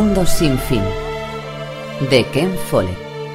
mundo sin fin, de Ken Follett.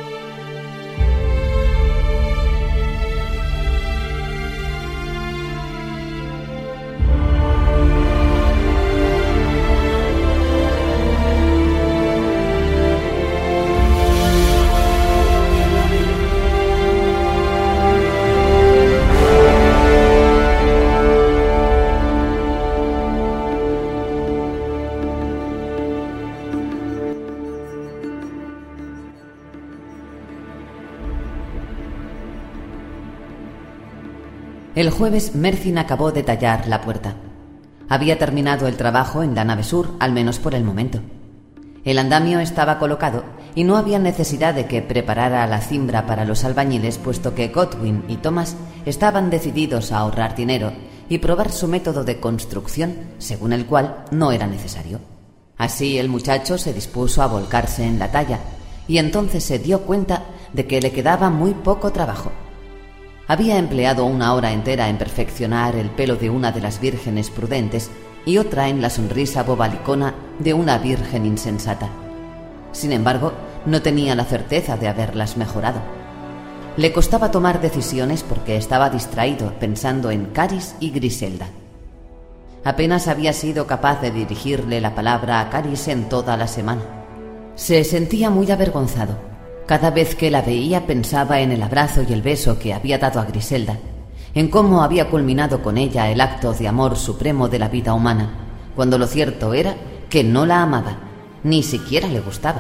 El jueves, Mercyn acabó de tallar la puerta. Había terminado el trabajo en la nave sur, al menos por el momento. El andamio estaba colocado y no había necesidad de que preparara la cimbra para los albañiles, puesto que Godwin y Thomas estaban decididos a ahorrar dinero y probar su método de construcción, según el cual no era necesario. Así el muchacho se dispuso a volcarse en la talla y entonces se dio cuenta de que le quedaba muy poco trabajo. Había empleado 1 hora entera en perfeccionar el pelo de una de las vírgenes prudentes y otra en la sonrisa bobalicona de una virgen insensata. Sin embargo, no tenía la certeza de haberlas mejorado. Le costaba tomar decisiones porque estaba distraído pensando en Caris y Griselda. Apenas había sido capaz de dirigirle la palabra a Caris en toda la semana. Se sentía muy avergonzado. Cada vez que la veía pensaba en el abrazo y el beso que había dado a Griselda, en cómo había culminado con ella el acto de amor supremo de la vida humana, cuando lo cierto era que no la amaba, ni siquiera le gustaba.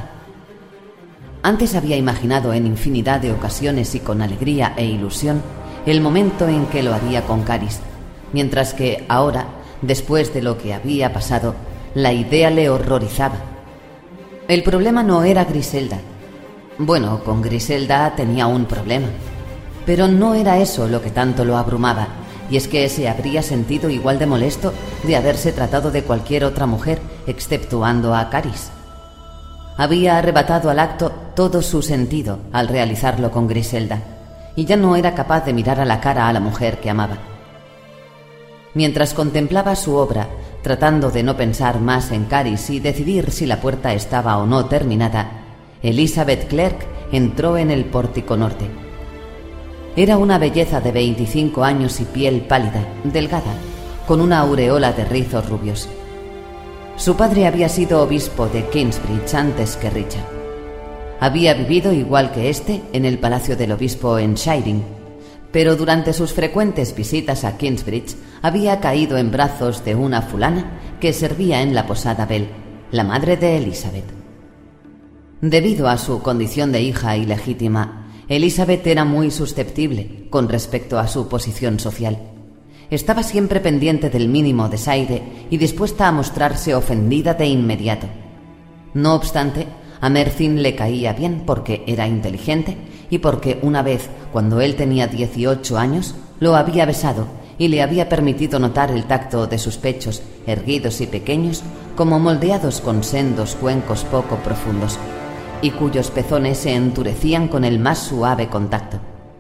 Antes había imaginado en infinidad de ocasiones y con alegría e ilusión el momento en que lo haría con Caris, mientras que ahora, después de lo que había pasado, la idea le horrorizaba. El problema no era Griselda. Bueno, con Griselda tenía un problema, pero no era eso lo que tanto lo abrumaba, y es que se habría sentido igual de molesto de haberse tratado de cualquier otra mujer, exceptuando a Caris. Había arrebatado al acto todo su sentido al realizarlo con Griselda, y ya no era capaz de mirar a la cara a la mujer que amaba. Mientras contemplaba su obra, tratando de no pensar más en Caris y decidir si la puerta estaba o no terminada, Elizabeth Clerk entró en el pórtico norte. Era una belleza de 25 años y piel pálida, delgada, con una aureola de rizos rubios. Su padre había sido obispo de Kingsbridge antes que Richard. Había vivido igual que éste en el palacio del obispo en Shiring, pero durante sus frecuentes visitas a Kingsbridge había caído en brazos de una fulana que servía en la posada Bell, la madre de Elizabeth. Debido a su condición de hija ilegítima, Elizabeth era muy susceptible con respecto a su posición social. Estaba siempre pendiente del mínimo desaire y dispuesta a mostrarse ofendida de inmediato. No obstante, a Mercyn le caía bien porque era inteligente y porque una vez, cuando él tenía 18 años, lo había besado y le había permitido notar el tacto de sus pechos, erguidos y pequeños, como moldeados con sendos cuencos poco profundos, y cuyos pezones se endurecían con el más suave contacto.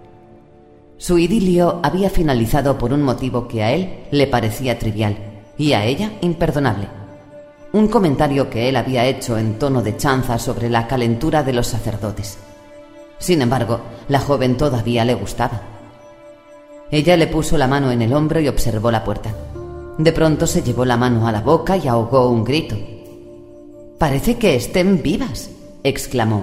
Su idilio había finalizado por un motivo que a él le parecía trivial y a ella imperdonable. Un comentario que él había hecho en tono de chanza sobre la calentura de los sacerdotes. Sin embargo, la joven todavía le gustaba. Ella le puso la mano en el hombro y observó la puerta. De pronto se llevó la mano a la boca y ahogó un grito. «Parece que estén vivas», exclamó.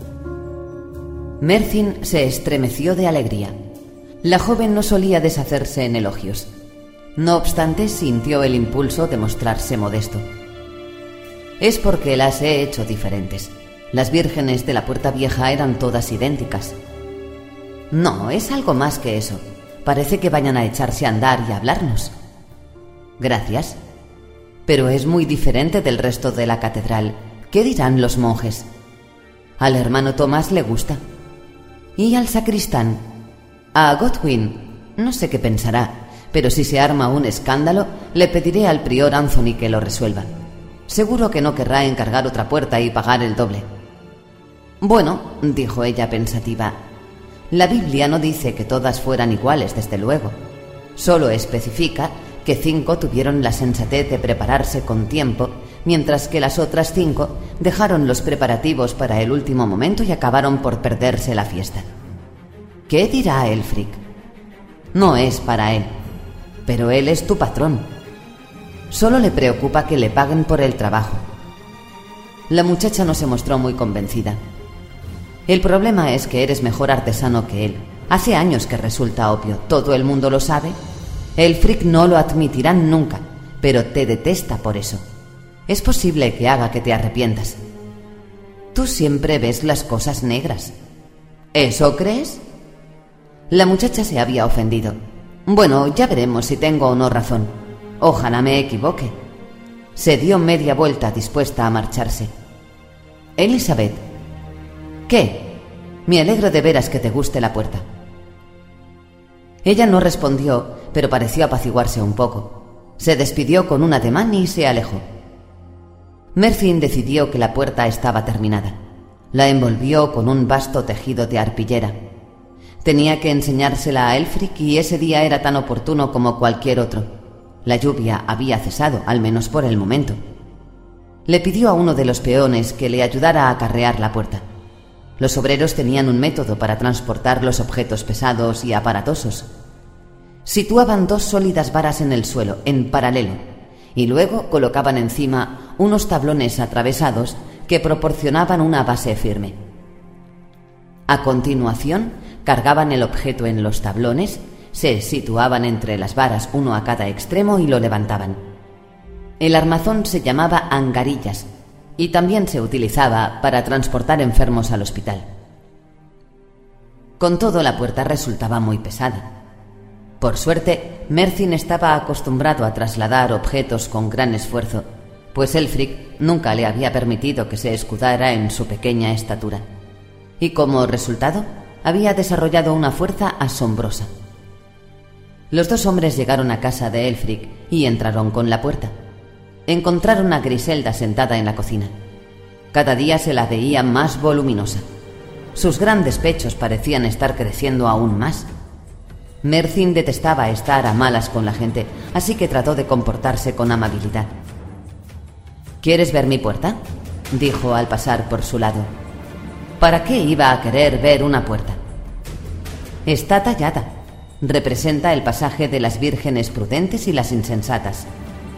Mercyn se estremeció de alegría. La joven no solía deshacerse en elogios. No obstante, sintió el impulso de mostrarse modesto. «Es porque las he hecho diferentes. Las vírgenes de la Puerta Vieja eran todas idénticas». «No, es algo más que eso. Parece que vayan a echarse a andar y a hablarnos». «Gracias. Pero es muy diferente del resto de la catedral. ¿Qué dirán los monjes?» «Al hermano Tomás le gusta». «¿Y al sacristán?» «A Godwin, no sé qué pensará, pero si se arma un escándalo, le pediré al prior Anthony que lo resuelva. Seguro que no querrá encargar otra puerta y pagar el doble». «Bueno», dijo ella pensativa, «la Biblia no dice que todas fueran iguales, desde luego. Solo especifica que 5 tuvieron la sensatez de prepararse con tiempo, mientras que las otras 5 dejaron los preparativos para el último momento y acabaron por perderse la fiesta. ¿Qué dirá Elfric? No es para él, pero él es tu patrón. Solo le preocupa que le paguen por el trabajo. La muchacha no se mostró muy convencida. El problema es que eres mejor artesano que él. Hace años que resulta obvio, todo el mundo lo sabe. Elfric no lo admitirá nunca, pero te detesta por eso. Es posible que haga que te arrepientas. Tú siempre ves las cosas negras. ¿Eso crees? La muchacha se había ofendido. Bueno, ya veremos si tengo o no razón. Ojalá me equivoque. Se dio media vuelta dispuesta a marcharse. Elizabeth. ¿Qué? Me alegro de veras que te guste la puerta. Ella no respondió, pero pareció apaciguarse un poco. Se despidió con un ademán y se alejó. Merfin decidió que la puerta estaba terminada. La envolvió con un vasto tejido de arpillera. Tenía que enseñársela a Elfric y ese día era tan oportuno como cualquier otro. La lluvia había cesado, al menos por el momento. Le pidió a uno de los peones que le ayudara a carrear la puerta. Los obreros tenían un método para transportar los objetos pesados y aparatosos. Situaban 2 sólidas varas en el suelo, en paralelo, y luego colocaban encima unos tablones atravesados que proporcionaban una base firme. A continuación, cargaban el objeto en los tablones, se situaban entre las varas uno a cada extremo y lo levantaban. El armazón se llamaba angarillas y también se utilizaba para transportar enfermos al hospital. Con todo, la puerta resultaba muy pesada. Por suerte, Merfin estaba acostumbrado a trasladar objetos con gran esfuerzo, pues Elfric nunca le había permitido que se escudara en su pequeña estatura. Y como resultado, había desarrollado una fuerza asombrosa. Los 2 hombres llegaron a casa de Elfric y entraron con la puerta. Encontraron a Griselda sentada en la cocina. Cada día se la veía más voluminosa. Sus grandes pechos parecían estar creciendo aún más. Merfin detestaba estar a malas con la gente, así que trató de comportarse con amabilidad. ¿Quieres ver mi puerta?, dijo al pasar por su lado. ¿Para qué iba a querer ver una puerta? Está tallada. Representa el pasaje de las vírgenes prudentes y las insensatas.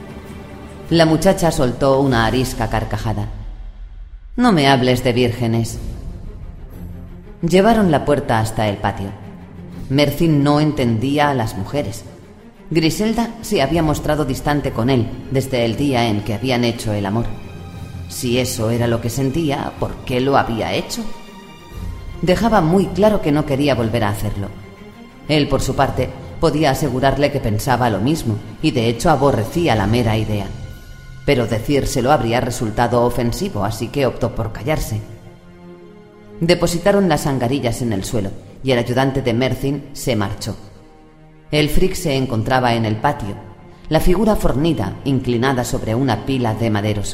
La muchacha soltó una arisca carcajada. No me hables de vírgenes. Llevaron la puerta hasta el patio. Merfin no entendía a las mujeres. Griselda se había mostrado distante con él desde el día en que habían hecho el amor. Si eso era lo que sentía, ¿por qué lo había hecho? Dejaba muy claro que no quería volver a hacerlo. Él, por su parte, podía asegurarle que pensaba lo mismo y de hecho aborrecía la mera idea. Pero decírselo habría resultado ofensivo, así que optó por callarse. Depositaron las angarillas en el suelo y el ayudante de Merfin se marchó. Elfric se encontraba en el patio, la figura fornida, inclinada sobre una pila de maderos.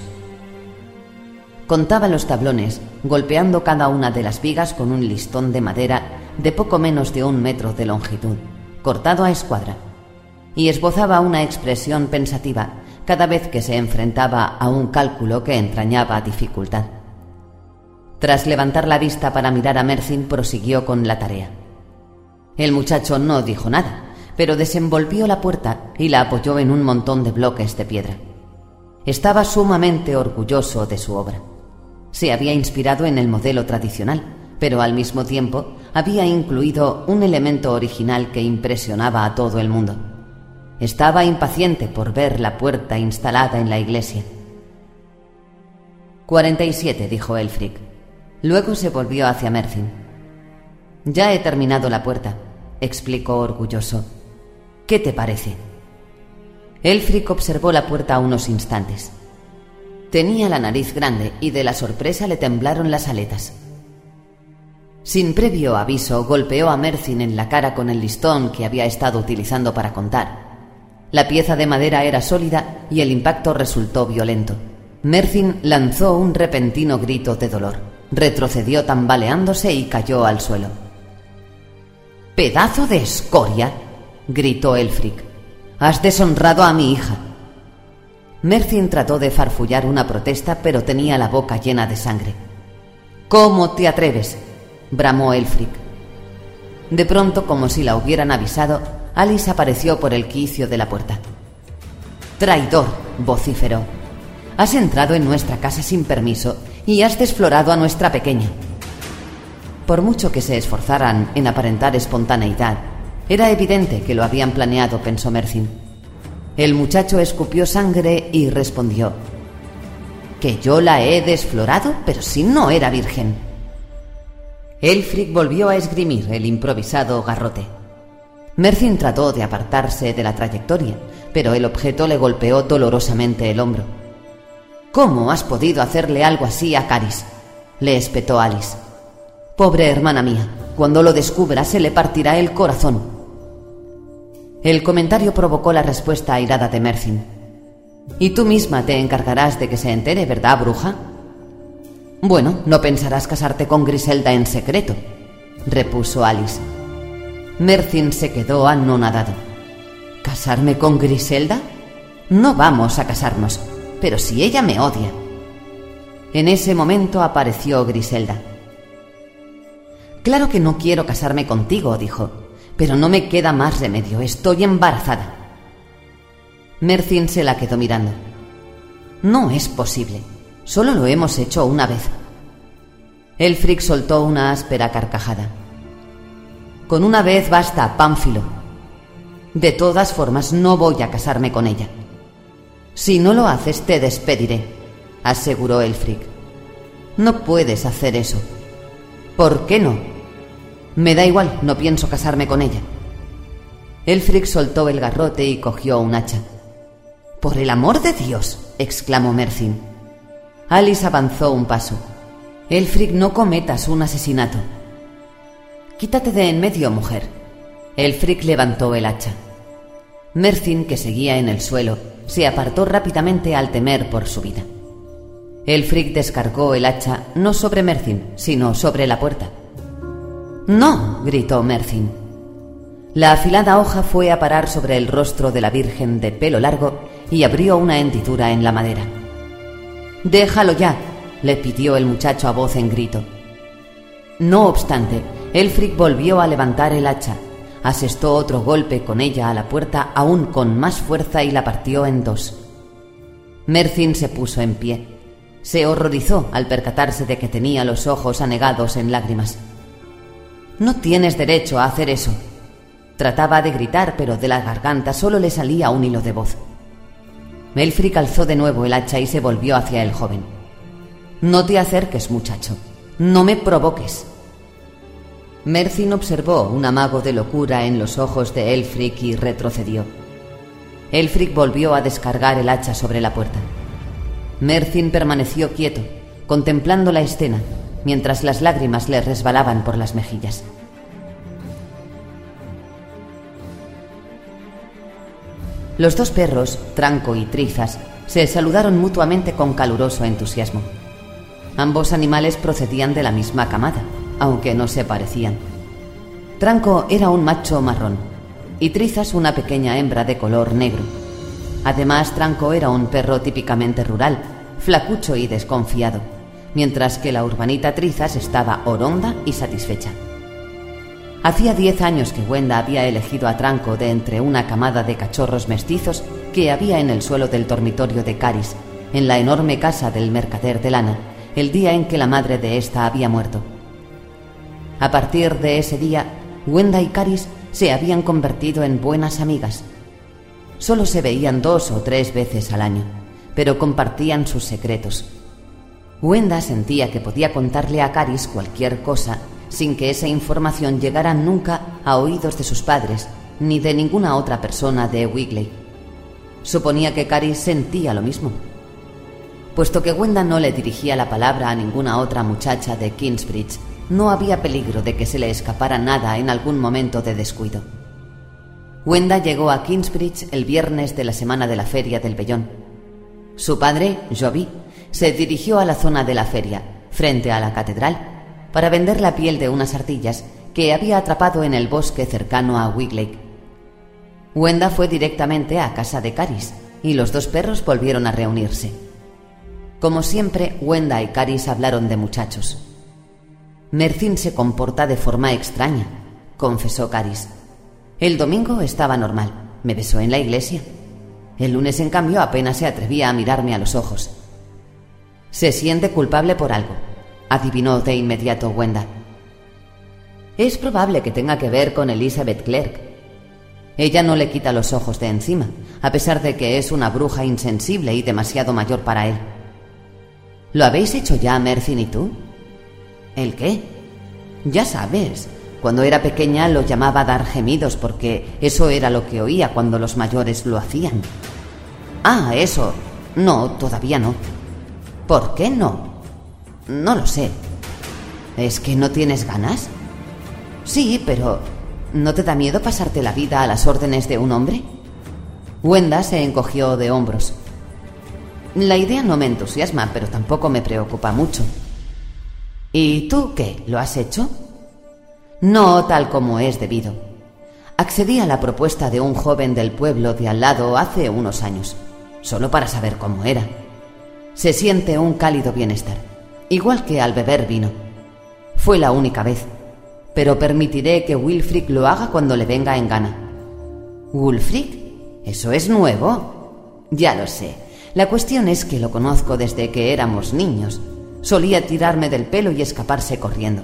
Contaba los tablones, golpeando cada una de las vigas con un listón de madera de poco menos de 1 metro de longitud, cortado a escuadra, y esbozaba una expresión pensativa cada vez que se enfrentaba a un cálculo que entrañaba dificultad. Tras levantar la vista para mirar a Merfin, prosiguió con la tarea. El muchacho no dijo nada, pero desenvolvió la puerta y la apoyó en un montón de bloques de piedra. Estaba sumamente orgulloso de su obra. Se había inspirado en el modelo tradicional, pero al mismo tiempo había incluido un elemento original que impresionaba a todo el mundo. Estaba impaciente por ver la puerta instalada en la iglesia. 47, dijo Elfric. Luego se volvió hacia Merfin. Ya he terminado la puerta, explicó orgulloso. ¿Qué te parece? Elfric observó la puerta unos instantes. Tenía la nariz grande y de la sorpresa le temblaron las aletas. Sin previo aviso, golpeó a Merfin en la cara con el listón que había estado utilizando para contar. La pieza de madera era sólida y el impacto resultó violento. Merfin lanzó un repentino grito de dolor. Retrocedió tambaleándose y cayó al suelo. «¡Pedazo de escoria!», gritó Elfric. «Has deshonrado a mi hija». Mercyn trató de farfullar una protesta, pero tenía la boca llena de sangre. «¿Cómo te atreves?», bramó Elfric. De pronto, como si la hubieran avisado, Alice apareció por el quicio de la puerta. «Traidor», vociferó. «Has entrado en nuestra casa sin permiso y has desflorado a nuestra pequeña». Por mucho que se esforzaran en aparentar espontaneidad, era evidente que lo habían planeado, pensó Mercyn. El muchacho escupió sangre y respondió: «¿Que yo la he desflorado? Pero si no era virgen». Elfric volvió a esgrimir el improvisado garrote. Mercyn trató de apartarse de la trayectoria, pero el objeto le golpeó dolorosamente el hombro. «¿Cómo has podido hacerle algo así a Caris?», le espetó Alice. «Pobre hermana mía, cuando lo descubra se le partirá el corazón». El comentario provocó la respuesta airada de Mercyn. «Y tú misma te encargarás de que se entere, ¿verdad, bruja?». «Bueno, no pensarás casarte con Griselda en secreto», repuso Alice. Mercyn se quedó anonadado. ¿Casarme con Griselda? No vamos a casarnos, pero si ella me odia. En ese momento apareció Griselda. «Claro que no quiero casarme contigo», dijo, «pero no me queda más remedio, estoy embarazada». Mercyn se la quedó mirando. «No es posible, solo lo hemos hecho una vez». Elfric soltó una áspera carcajada. «Con una vez basta, pánfilo. De todas formas, no voy a casarme con ella». «Si no lo haces, te despediré», aseguró Elfric. «No puedes hacer eso». «¿Por qué no?». «Me da igual, no pienso casarme con ella». Elfric soltó el garrote y cogió un hacha. «¡Por el amor de Dios!», exclamó Mercyn. Alice avanzó un paso. «Elfric, no cometas un asesinato». «Quítate de en medio, mujer». Elfric levantó el hacha. Mercyn, que seguía en el suelo, se apartó rápidamente al temer por su vida. Elfric descargó el hacha no sobre Mercyn, sino sobre la puerta. «¡No!», gritó Mercyn. La afilada hoja fue a parar sobre el rostro de la Virgen de pelo largo y abrió una hendidura en la madera. «Déjalo ya», le pidió el muchacho a voz en grito. No obstante, Elfric volvió a levantar el hacha, asestó otro golpe con ella a la puerta aún con más fuerza y la partió en dos. Mercyn se puso en pie. Se horrorizó al percatarse de que tenía los ojos anegados en lágrimas. «No tienes derecho a hacer eso». Trataba de gritar, pero de la garganta solo le salía un hilo de voz. Elfric alzó de nuevo el hacha y se volvió hacia el joven. «No te acerques, muchacho. No me provoques». Mercyn observó un amago de locura en los ojos de Elfric y retrocedió. Elfric volvió a descargar el hacha sobre la puerta. Mercyn permaneció quieto, contemplando la escena, mientras las lágrimas le resbalaban por las mejillas. Los dos perros, Tranco y Trizas, se saludaron mutuamente con caluroso entusiasmo. Ambos animales procedían de la misma camada, aunque no se parecían. Tranco era un macho marrón y Trizas una pequeña hembra de color negro. Además, Tranco era un perro típicamente rural, flacucho y desconfiado, mientras que la urbanita Trizas estaba oronda y satisfecha. Hacía 10 años que Wenda había elegido a Tranco de entre una camada de cachorros mestizos que había en el suelo del dormitorio de Caris, en la enorme casa del mercader de lana, el día en que la madre de ésta había muerto. A partir de ese día, Wenda y Caris se habían convertido en buenas amigas. Solo se veían 2 o 3 veces al año, pero compartían sus secretos. Wenda sentía que podía contarle a Caris cualquier cosa sin que esa información llegara nunca a oídos de sus padres ni de ninguna otra persona de Wigley. Suponía que Caris sentía lo mismo. Puesto que Wenda no le dirigía la palabra a ninguna otra muchacha de Kingsbridge, no había peligro de que se le escapara nada en algún momento de descuido. Wenda llegó a Kingsbridge el viernes de la semana de la feria del vellón. Su padre, Joby, se dirigió a la zona de la feria, frente a la catedral, para vender la piel de unas ardillas que había atrapado en el bosque cercano a Wigley. Wenda fue directamente a casa de Caris, y los dos perros volvieron a reunirse. Como siempre, Wenda y Caris hablaron de muchachos. Mercyn se comporta de forma extraña, confesó Caris. El domingo estaba normal, me besó en la iglesia. El lunes, en cambio, apenas se atrevía a mirarme a los ojos. Se siente culpable por algo, adivinó de inmediato Wenda. Es probable que tenga que ver con Elizabeth Clerk. Ella no le quita los ojos de encima, a pesar de que es una bruja insensible y demasiado mayor para él. ¿Lo habéis hecho ya, Mercyn y tú? ¿El qué? Ya sabes, cuando era pequeña lo llamaba a dar gemidos porque eso era lo que oía cuando los mayores lo hacían. Ah, eso. No, todavía no. ¿Por qué no? No lo sé. ¿Es que no tienes ganas? Sí, pero ¿no te da miedo pasarte la vida a las órdenes de un hombre? Wenda se encogió de hombros. La idea no me entusiasma, pero tampoco me preocupa mucho. ¿Y tú qué? ¿Lo has hecho? No tal como es debido. Accedí a la propuesta de un joven del pueblo de al lado hace unos años, solo para saber cómo era. Se siente un cálido bienestar, igual que al beber vino. Fue la única vez, pero permitiré que Wulfric lo haga cuando le venga en gana. ¿Wulfric? ¿Eso es nuevo? Ya lo sé. La cuestión es que lo conozco desde que éramos niños. Solía tirarme del pelo y escaparse corriendo.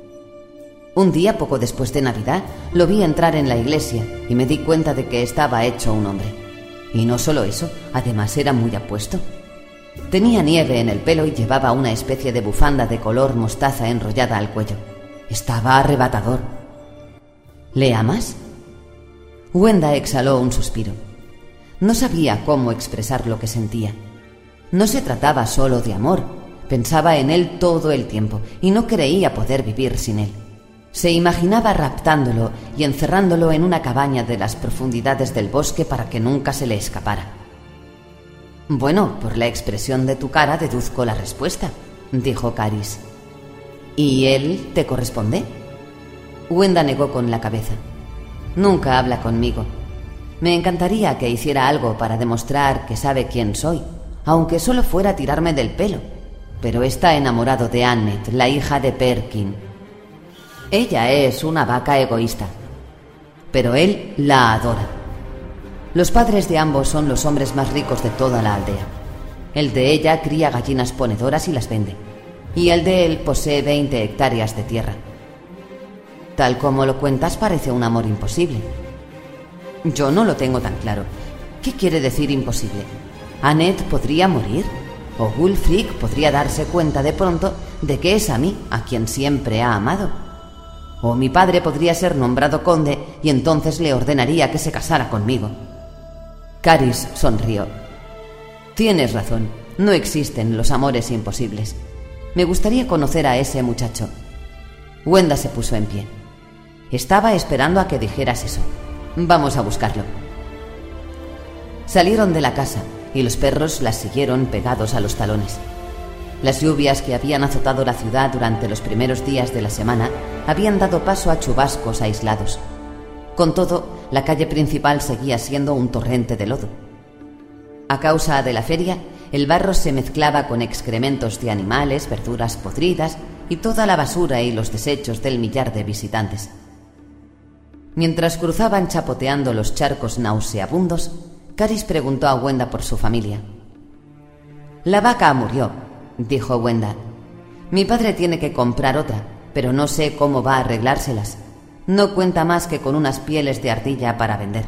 Un día, poco después de Navidad, lo vi entrar en la iglesia y me di cuenta de que estaba hecho un hombre. Y no solo eso, además era muy apuesto. Tenía nieve en el pelo y llevaba una especie de bufanda de color mostaza enrollada al cuello. Estaba arrebatador. ¿Le amas? Wenda exhaló un suspiro. No sabía cómo expresar lo que sentía. No se trataba solo de amor. Pensaba en él todo el tiempo y no creía poder vivir sin él. Se imaginaba raptándolo y encerrándolo en una cabaña de las profundidades del bosque para que nunca se le escapara. Bueno, por la expresión de tu cara deduzco la respuesta, dijo Caris. ¿Y él te corresponde? Wenda negó con la cabeza. Nunca habla conmigo. Me encantaría que hiciera algo para demostrar que sabe quién soy, aunque solo fuera tirarme del pelo. Pero está enamorado de Annette, la hija de Perkin. Ella es una vaca egoísta, pero él la adora. Los padres de ambos son los hombres más ricos de toda la aldea. El de ella cría gallinas ponedoras y las vende, y el de él posee 20 hectáreas de tierra. Tal como lo cuentas, parece un amor imposible. Yo no lo tengo tan claro. ¿Qué quiere decir imposible? ¿Annette podría morir? ¿O Wulfric podría darse cuenta de pronto de que es a mí a quien siempre ha amado? ¿O mi padre podría ser nombrado conde y entonces le ordenaría que se casara conmigo? Caris sonrió. Tienes razón, no existen los amores imposibles. Me gustaría conocer a ese muchacho. Wenda se puso en pie. Estaba esperando a que dijeras eso. Vamos a buscarlo. Salieron de la casa y los perros las siguieron pegados a los talones. Las lluvias que habían azotado la ciudad durante los primeros días de la semana habían dado paso a chubascos aislados. Con todo, la calle principal seguía siendo un torrente de lodo. A causa de la feria, el barro se mezclaba con excrementos de animales, verduras podridas y toda la basura y los desechos del millar de visitantes. Mientras cruzaban chapoteando los charcos nauseabundos, Caris preguntó a Wenda por su familia. La vaca murió, dijo Wenda. Mi padre tiene que comprar otra, pero no sé cómo va a arreglárselas. No cuenta más que con unas pieles de ardilla para vender.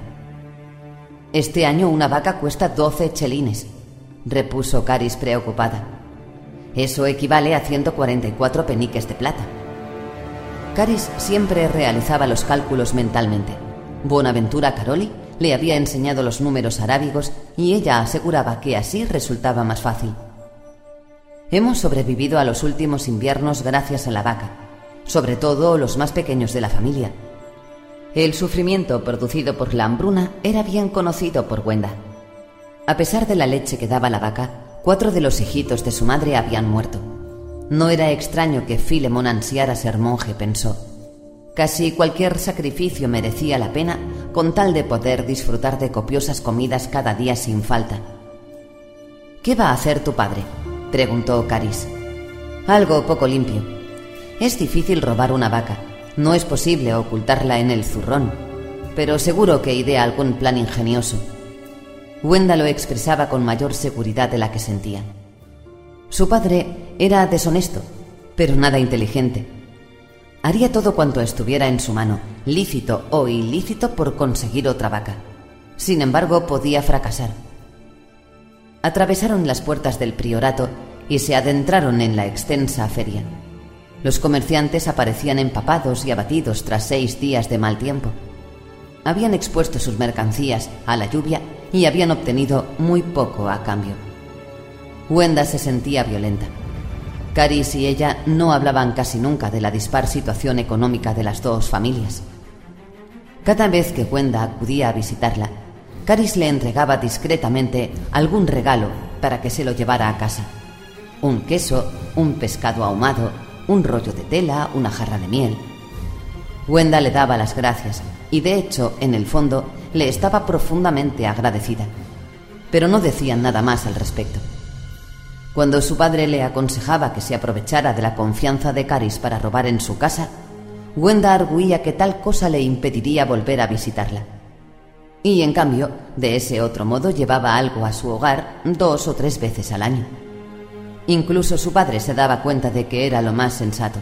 Este año una vaca cuesta 12 chelines, repuso Caris preocupada. Eso equivale a 144 peniques de plata. Caris siempre realizaba los cálculos mentalmente. Buenaventura Caroli le había enseñado los números arábigos y ella aseguraba que así resultaba más fácil. Hemos sobrevivido a los últimos inviernos gracias a la vaca, sobre todo los más pequeños de la familia. El sufrimiento producido por la hambruna era bien conocido por Wenda. A pesar de la leche que daba la vaca, 4 de los hijitos de su madre habían muerto. No era extraño que Philemon ansiara ser monje, pensó. Casi cualquier sacrificio merecía la pena con tal de poder disfrutar de copiosas comidas cada día sin falta. «¿Qué va a hacer tu padre?», preguntó Caris. «Algo poco limpio. Es difícil robar una vaca. No es posible ocultarla en el zurrón. Pero seguro que idea algún plan ingenioso». Wenda lo expresaba con mayor seguridad de la que sentía. Su padre era deshonesto, pero nada inteligente. Haría todo cuanto estuviera en su mano, lícito o ilícito, por conseguir otra vaca. Sin embargo, podía fracasar. Atravesaron las puertas del priorato y se adentraron en la extensa feria. Los comerciantes aparecían empapados y abatidos tras 6 días de mal tiempo. Habían expuesto sus mercancías a la lluvia y habían obtenido muy poco a cambio. Wenda se sentía violenta. Caris y ella no hablaban casi nunca de la dispar situación económica de las dos familias. Cada vez que Wenda acudía a visitarla, Caris le entregaba discretamente algún regalo para que se lo llevara a casa. Un queso, un pescado ahumado, un rollo de tela, una jarra de miel. Wenda le daba las gracias y, de hecho, en el fondo, le estaba profundamente agradecida. Pero no decían nada más al respecto. Cuando su padre le aconsejaba que se aprovechara de la confianza de Caris para robar en su casa, Wenda arguía que tal cosa le impediría volver a visitarla. Y, en cambio, de ese otro modo llevaba algo a su hogar 2 o 3 veces al año. Incluso su padre se daba cuenta de que era lo más sensato.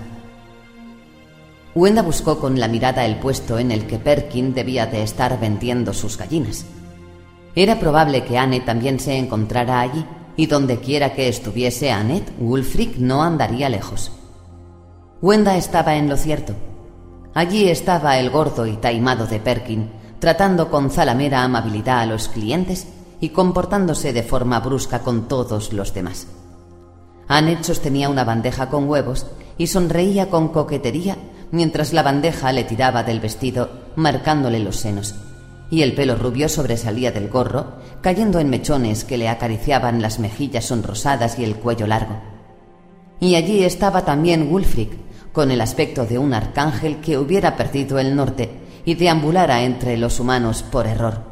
Wenda buscó con la mirada el puesto en el que Perkin debía de estar vendiendo sus gallinas. Era probable que Anne también se encontrara allí, y donde quiera que estuviese Annette, Wulfric no andaría lejos. Wenda estaba en lo cierto. Allí estaba el gordo y taimado de Perkin, tratando con zalamera amabilidad a los clientes y comportándose de forma brusca con todos los demás. Annette sostenía una bandeja con huevos y sonreía con coquetería mientras la bandeja le tiraba del vestido, marcándole los senos, y el pelo rubio sobresalía del gorro, cayendo en mechones que le acariciaban las mejillas sonrosadas y el cuello largo. Y allí estaba también Wulfric, con el aspecto de un arcángel que hubiera perdido el norte y deambulara entre los humanos por error.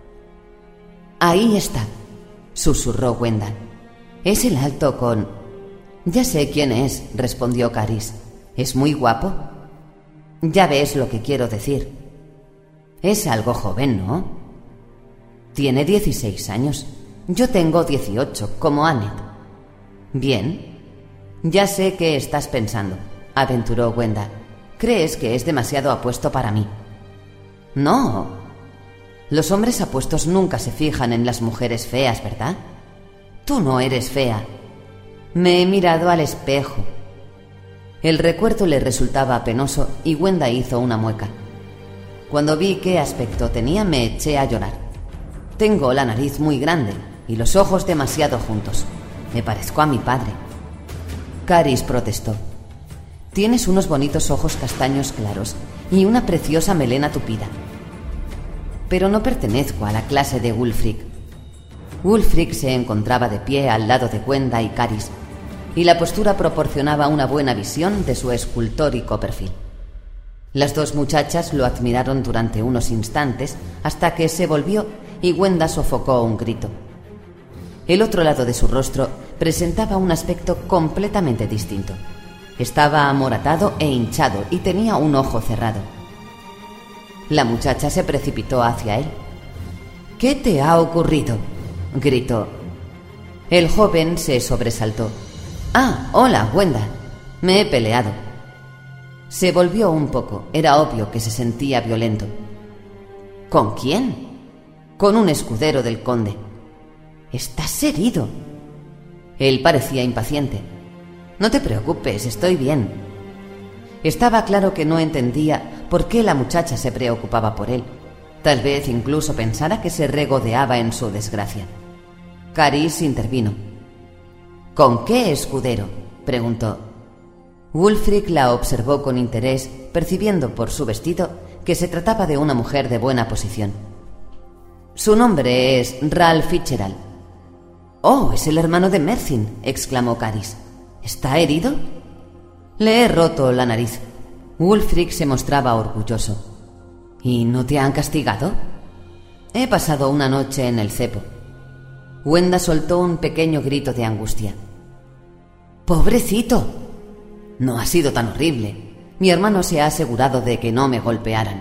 «Ahí está», susurró Wenda. «Es el alto con...» «Ya sé quién es», respondió Caris. «¿Es muy guapo?» «Ya ves lo que quiero decir. Es algo joven, ¿no?» «Tiene 16 años. Yo tengo 18, como Annette». «Bien. Ya sé qué estás pensando», aventuró Wenda. «Crees que es demasiado apuesto para mí». «No. Los hombres apuestos nunca se fijan en las mujeres feas, ¿verdad? Tú no eres fea. Me he mirado al espejo». El recuerdo le resultaba penoso y Wenda hizo una mueca. «Cuando vi qué aspecto tenía, me eché a llorar. Tengo la nariz muy grande y los ojos demasiado juntos. Me parezco a mi padre». Caris protestó. «Tienes unos bonitos ojos castaños claros y una preciosa melena tupida». «Pero no pertenezco a la clase de Wulfric». Wulfric se encontraba de pie al lado de Wenda y Caris, y la postura proporcionaba una buena visión de su escultórico perfil. Las dos muchachas lo admiraron durante unos instantes hasta que se volvió y Wenda sofocó un grito. El otro lado de su rostro presentaba un aspecto completamente distinto. Estaba amoratado e hinchado y tenía un ojo cerrado. La muchacha se precipitó hacia él. «¿Qué te ha ocurrido?», gritó. El joven se sobresaltó. «Ah, hola, Wenda. Me he peleado». Se volvió un poco. Era obvio que se sentía violento. «¿Con quién?» «Con un escudero del conde». «¿Estás herido?» Él parecía impaciente. «No te preocupes, estoy bien». Estaba claro que no entendía por qué la muchacha se preocupaba por él. Tal vez incluso pensara que se regodeaba en su desgracia. Caris intervino. «¿Con qué escudero?», preguntó. Wulfric la observó con interés, percibiendo por su vestido que se trataba de una mujer de buena posición. «Su nombre es Ralph Fitzgerald». «Oh, es el hermano de Mercin», exclamó Caris. «¿Está herido?» «Le he roto la nariz». Wulfric se mostraba orgulloso. ¿Y no te han castigado? He pasado una noche en el cepo. Wenda soltó un pequeño grito de angustia. ¡Pobrecito! No ha sido tan horrible. Mi hermano se ha asegurado de que no me golpearan.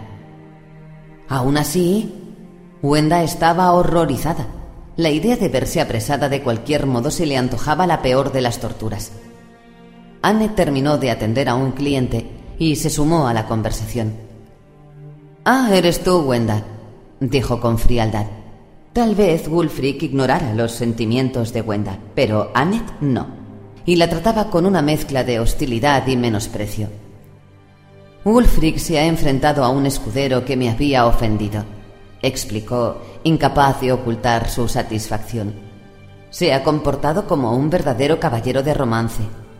Aún así, Wenda estaba horrorizada. La idea de verse apresada de cualquier modo se le antojaba la peor de las torturas. Anne terminó de atender a un cliente y se sumó a la conversación. «Ah, eres tú, Wenda», dijo con frialdad. Tal vez Wulfric ignorara los sentimientos de Wenda, pero Annette no, y la trataba con una mezcla de hostilidad y menosprecio. «Wulfric se ha enfrentado a un escudero que me había ofendido», explicó, incapaz de ocultar su satisfacción. «Se ha comportado como un verdadero caballero de romance».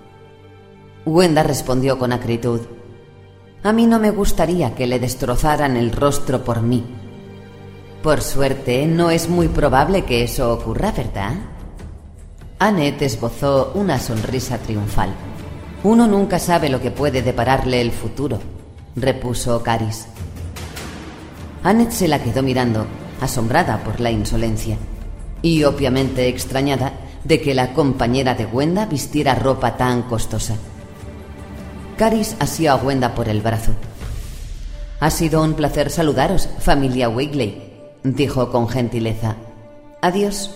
Wenda respondió con acritud. «A mí no me gustaría que le destrozaran el rostro por mí. Por suerte, no es muy probable que eso ocurra, ¿verdad?» Annette esbozó una sonrisa triunfal. «Uno nunca sabe lo que puede depararle el futuro», repuso Caris. Annette se la quedó mirando, asombrada por la insolencia, y obviamente extrañada de que la compañera de Wenda vistiera ropa tan costosa. Caris asió a Wenda por el brazo. «Ha sido un placer saludaros, familia Weasley», dijo con gentileza. «Adiós».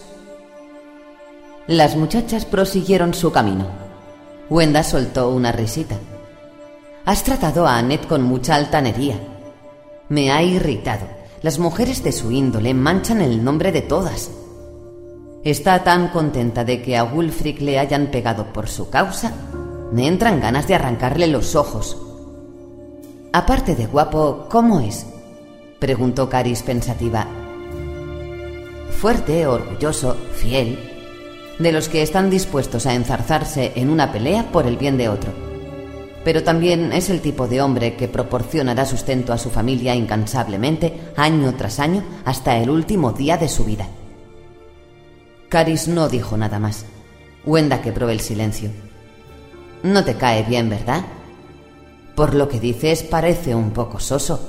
Las muchachas prosiguieron su camino. Wenda soltó una risita. «Has tratado a Annette con mucha altanería. Me ha irritado. Las mujeres de su índole manchan el nombre de todas. Está tan contenta de que a Wulfric le hayan pegado por su causa. Me entran ganas de arrancarle los ojos». «Aparte de guapo, ¿cómo es?», preguntó Caris pensativa. «Fuerte, orgulloso, fiel, de los que están dispuestos a enzarzarse en una pelea por el bien de otro. Pero también es el tipo de hombre que proporcionará sustento a su familia incansablemente, año tras año, hasta el último día de su vida». Caris no dijo nada más. Wenda quebró el silencio. «No te cae bien, ¿verdad? Por lo que dices, parece un poco soso.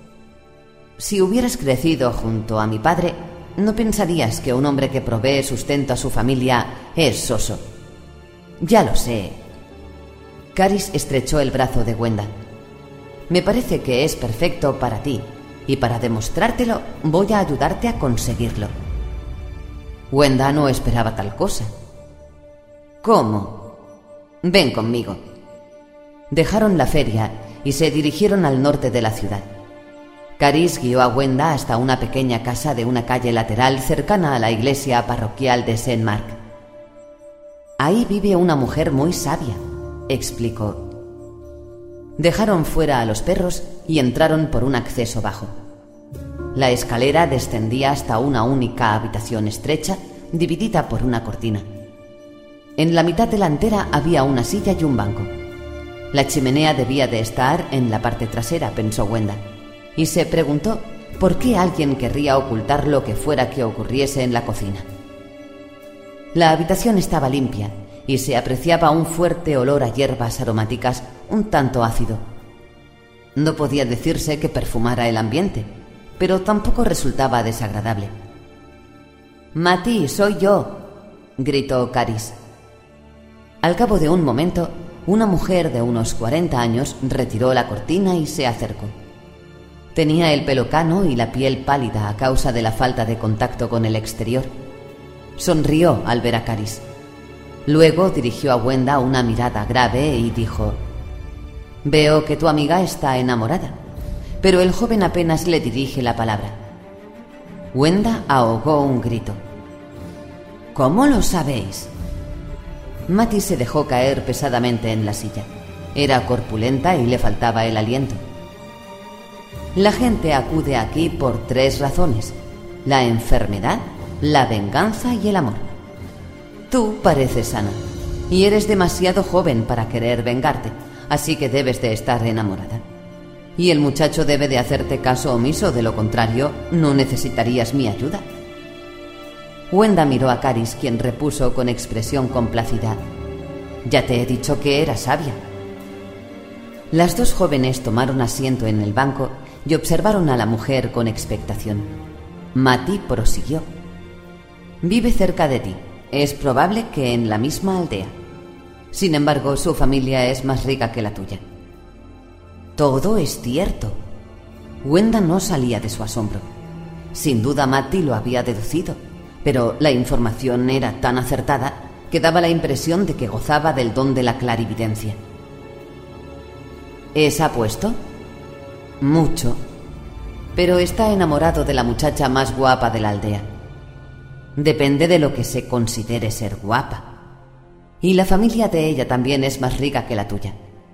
Si hubieras crecido junto a mi padre, no pensarías que un hombre que provee sustento a su familia es soso». «Ya lo sé». Caris estrechó el brazo de Wenda. «Me parece que es perfecto para ti, y para demostrártelo voy a ayudarte a conseguirlo». Wenda no esperaba tal cosa. «¿Cómo? Ven conmigo». Dejaron la feria y se dirigieron al norte de la ciudad. Caris guió a Wenda hasta una pequeña casa de una calle lateral cercana a la iglesia parroquial de Saint Mark. «Ahí vive una mujer muy sabia», explicó. Dejaron fuera a los perros y entraron por un acceso bajo. La escalera descendía hasta una única habitación estrecha, dividida por una cortina. En la mitad delantera había una silla y un banco. La chimenea debía de estar en la parte trasera, pensó Wenda, y se preguntó por qué alguien querría ocultar lo que fuera que ocurriese en la cocina. La habitación estaba limpia y se apreciaba un fuerte olor a hierbas aromáticas un tanto ácido. No podía decirse que perfumara el ambiente, pero tampoco resultaba desagradable. «Mati, soy yo», gritó Caris. Al cabo de un momento, una mujer de unos 40 años retiró la cortina y se acercó. Tenía el pelo cano y la piel pálida a causa de la falta de contacto con el exterior. Sonrió al ver a Caris. Luego dirigió a Wenda una mirada grave y dijo: «Veo que tu amiga está enamorada», pero el joven apenas le dirige la palabra. Wenda ahogó un grito. «¿Cómo lo sabéis?». Mati se dejó caer pesadamente en la silla. Era corpulenta y le faltaba el aliento. «La gente acude aquí por 3 razones: la enfermedad, la venganza y el amor. Tú pareces sana, y eres demasiado joven para querer vengarte, así que debes de estar enamorada. Y el muchacho debe de hacerte caso omiso, de lo contrario, no necesitarías mi ayuda». Wenda miró a Caris, quien repuso con expresión complacida: «Ya te he dicho que era sabia». Las dos jóvenes tomaron asiento en el banco y observaron a la mujer con expectación. Mati prosiguió. Vive cerca de ti. Es probable que en la misma aldea. Sin embargo, su familia es más rica que la tuya. Todo es cierto. Wenda no salía de su asombro. Sin duda Mati lo había deducido, pero la información era tan acertada que daba la impresión de que gozaba del don de la clarividencia. ¿Es apuesto? Mucho. Pero está enamorado de la muchacha más guapa de la aldea. Depende de lo que se considere ser guapa. Y la familia de ella también es más rica que la tuya.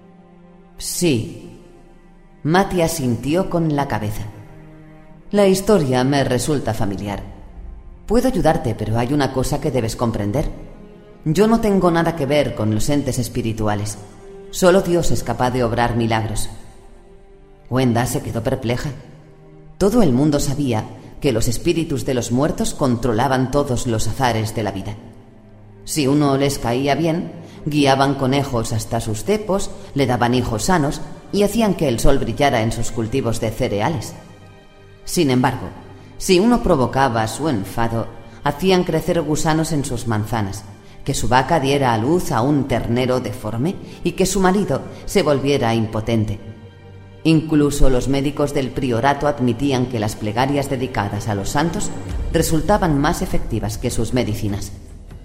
Sí. Mati asintió con la cabeza. La historia me resulta familiar. Puedo ayudarte, pero hay una cosa que debes comprender. Yo no tengo nada que ver con los entes espirituales. Solo Dios es capaz de obrar milagros. Wenda se quedó perpleja. Todo el mundo sabía que los espíritus de los muertos controlaban todos los azares de la vida. Si uno les caía bien, guiaban conejos hasta sus cepos, le daban hijos sanos y hacían que el sol brillara en sus cultivos de cereales. Sin embargo, si uno provocaba su enfado, hacían crecer gusanos en sus manzanas, que su vaca diera a luz a un ternero deforme y que su marido se volviera impotente. Incluso los médicos del priorato admitían que las plegarias dedicadas a los santos resultaban más efectivas que sus medicinas.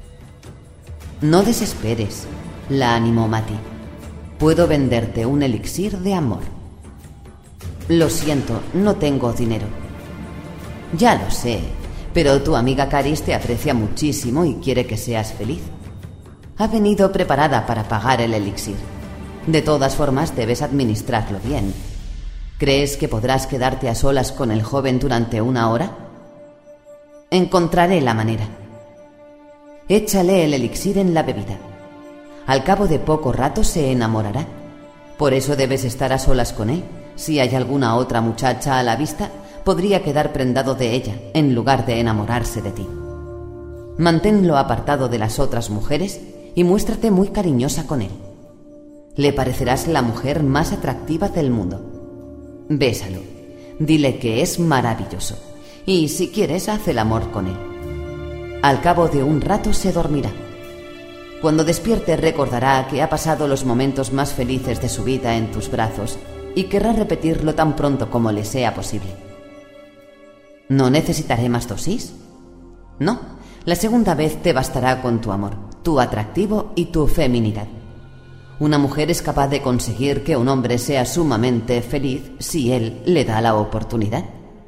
No desesperes, la animó Mati. Puedo venderte un elixir de amor. Lo siento, no tengo dinero. Ya lo sé, pero tu amiga Caris te aprecia muchísimo y quiere que seas feliz. Ha venido preparada para pagar el elixir. De todas formas, debes administrarlo bien. ¿Crees que podrás quedarte a solas con el joven durante 1 hora? Encontraré la manera. Échale el elixir en la bebida. Al cabo de poco rato se enamorará. Por eso debes estar a solas con él. Si hay alguna otra muchacha a la vista, podría quedar prendado de ella, en lugar de enamorarse de ti. Manténlo apartado de las otras mujeres y muéstrate muy cariñosa con él. Le parecerás la mujer más atractiva del mundo. Bésalo. Dile que es maravilloso. Y si quieres, haz el amor con él. Al cabo de un rato se dormirá. Cuando despierte recordará que ha pasado los momentos más felices de su vida en tus brazos y querrá repetirlo tan pronto como le sea posible. ¿No necesitaré más dosis? No, la segunda vez te bastará con tu amor, tu atractivo y tu feminidad. Una mujer es capaz de conseguir que un hombre sea sumamente feliz si él le da la oportunidad.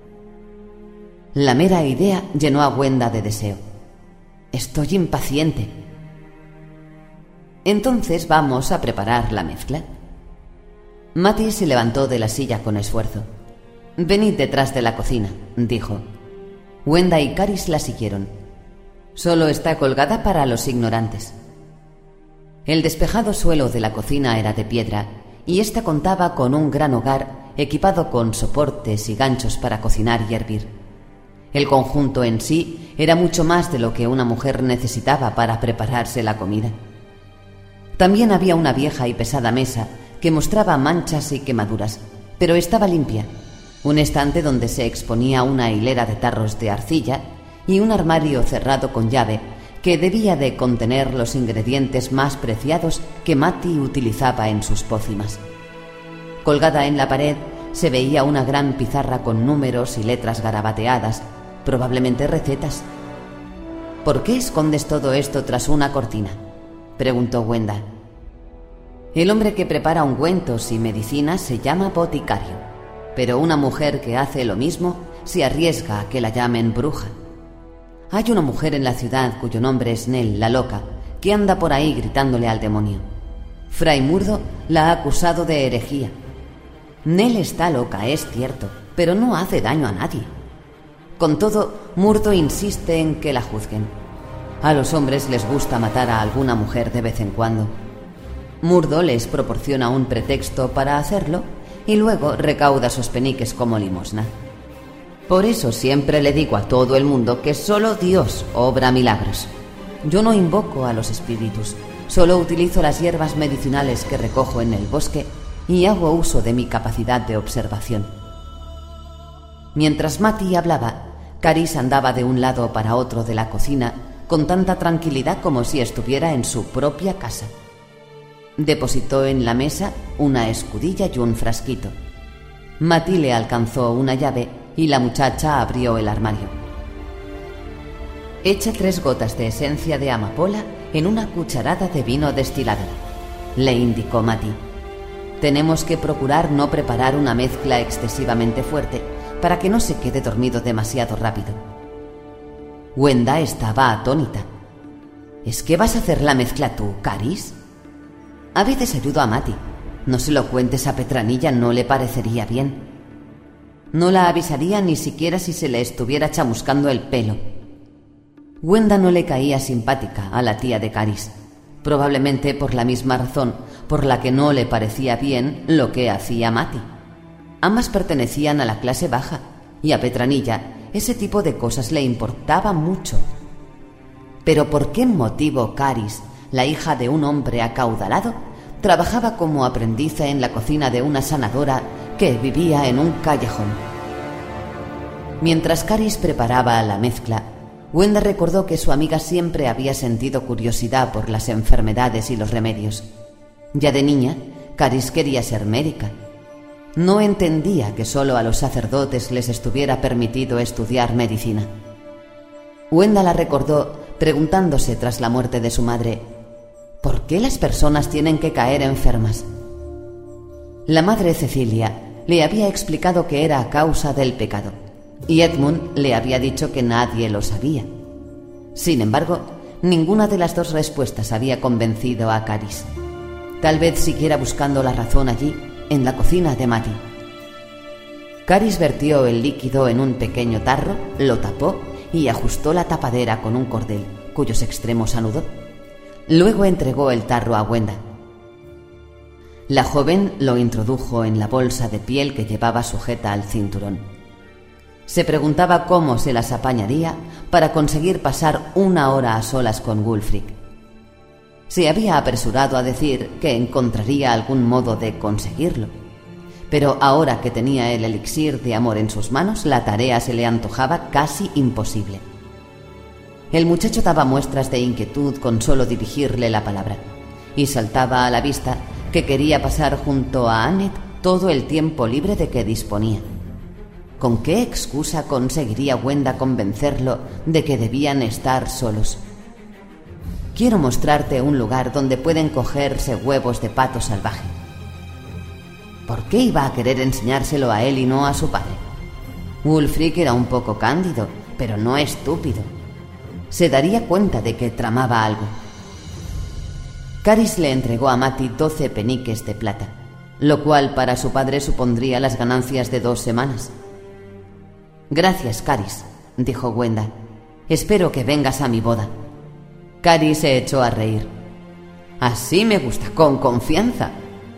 La mera idea llenó a Wenda de deseo. Estoy impaciente. Entonces vamos a preparar la mezcla. Mati se levantó de la silla con esfuerzo. Venid detrás de la cocina, dijo. Wenda y Caris la siguieron. Solo está colgada para los ignorantes. El despejado suelo de la cocina era de piedra y ésta contaba con un gran hogar equipado con soportes y ganchos para cocinar y hervir. El conjunto en sí era mucho más de lo que una mujer necesitaba para prepararse la comida. También había una vieja y pesada mesa que mostraba manchas y quemaduras, pero estaba limpia, un estante donde se exponía una hilera de tarros de arcilla y un armario cerrado con llave que debía de contener los ingredientes más preciados que Mati utilizaba en sus pócimas. Colgada en la pared se veía una gran pizarra con números y letras garabateadas, probablemente recetas. ¿Por qué escondes todo esto tras una cortina?, preguntó Wenda. El hombre que prepara ungüentos y medicinas se llama boticario, pero una mujer que hace lo mismo se arriesga a que la llamen bruja. Hay una mujer en la ciudad cuyo nombre es Nell, la loca, que anda por ahí gritándole al demonio. Fray Murdo la ha acusado de herejía. Nell está loca, es cierto, pero no hace daño a nadie. Con todo, Murdo insiste en que la juzguen. A los hombres les gusta matar a alguna mujer de vez en cuando. Murdo les proporciona un pretexto para hacerlo y luego recauda sus peniques como limosna. Por eso siempre le digo a todo el mundo que solo Dios obra milagros. Yo no invoco a los espíritus, solo utilizo las hierbas medicinales que recojo en el bosque y hago uso de mi capacidad de observación. Mientras Matty hablaba, Caris andaba de un lado para otro de la cocina con tanta tranquilidad como si estuviera en su propia casa. Depositó en la mesa una escudilla y un frasquito. Matty le alcanzó una llave y la muchacha abrió el armario. «Echa 3 gotas de esencia de amapola en una cucharada de vino destilado», le indicó Matty. «Tenemos que procurar no preparar una mezcla excesivamente fuerte para que no se quede dormido demasiado rápido». Wenda estaba atónita. «¿Es que vas a hacer la mezcla tú, Caris?» «A veces ayudo a Matty. No se lo cuentes a Petranilla, no le parecería bien. No la avisaría ni siquiera si se le estuviera chamuscando el pelo». Wenda no le caía simpática a la tía de Caris, probablemente por la misma razón por la que no le parecía bien lo que hacía Matty. Ambas pertenecían a la clase baja y a Petranilla ese tipo de cosas le importaba mucho. Pero ¿por qué motivo Caris, la hija de un hombre acaudalado, trabajaba como aprendiza en la cocina de una sanadora que vivía en un callejón? Mientras Caris preparaba la mezcla, Wenda recordó que su amiga siempre había sentido curiosidad por las enfermedades y los remedios. Ya de niña, Caris quería ser médica. No entendía que solo a los sacerdotes les estuviera permitido estudiar medicina. Wenda la recordó preguntándose tras la muerte de su madre: ¿por qué las personas tienen que caer enfermas? La madre Cecilia le había explicado que era a causa del pecado, y Edmund le había dicho que nadie lo sabía. Sin embargo, ninguna de las dos respuestas había convencido a Caris. Tal vez siguiera buscando la razón allí, en la cocina de Matty. Caris vertió el líquido en un pequeño tarro, lo tapó y ajustó la tapadera con un cordel, cuyos extremos anudó. Luego entregó el tarro a Wenda. La joven lo introdujo en la bolsa de piel que llevaba sujeta al cinturón. Se preguntaba cómo se las apañaría para conseguir pasar 1 hora a solas con Wulfric. Se había apresurado a decir que encontraría algún modo de conseguirlo, pero ahora que tenía el elixir de amor en sus manos, la tarea se le antojaba casi imposible. El muchacho daba muestras de inquietud con solo dirigirle la palabra, y saltaba a la vista que quería pasar junto a Annette todo el tiempo libre de que disponía. ¿Con qué excusa conseguiría Wenda convencerlo de que debían estar solos? «Quiero mostrarte un lugar donde pueden cogerse huevos de pato salvaje». ¿Por qué iba a querer enseñárselo a él y no a su padre? Wulfric era un poco cándido, pero no estúpido. Se daría cuenta de que tramaba algo. Caris le entregó a Matty 12 peniques de plata, lo cual para su padre supondría las ganancias de 2 semanas. «Gracias, Caris», dijo Wenda. «Espero que vengas a mi boda». Caris se echó a reír. «Así me gusta, con confianza».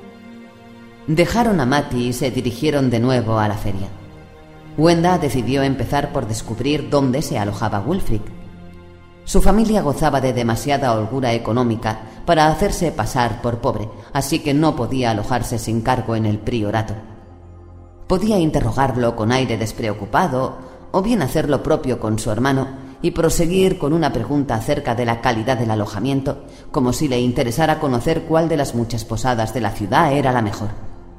Dejaron a Matty y se dirigieron de nuevo a la feria. Wenda decidió empezar por descubrir dónde se alojaba Wulfric. Su familia gozaba de demasiada holgura económica para hacerse pasar por pobre, así que no podía alojarse sin cargo en el priorato. Podía interrogarlo con aire despreocupado, o bien hacer lo propio con su hermano y proseguir con una pregunta acerca de la calidad del alojamiento, como si le interesara conocer cuál de las muchas posadas de la ciudad era la mejor.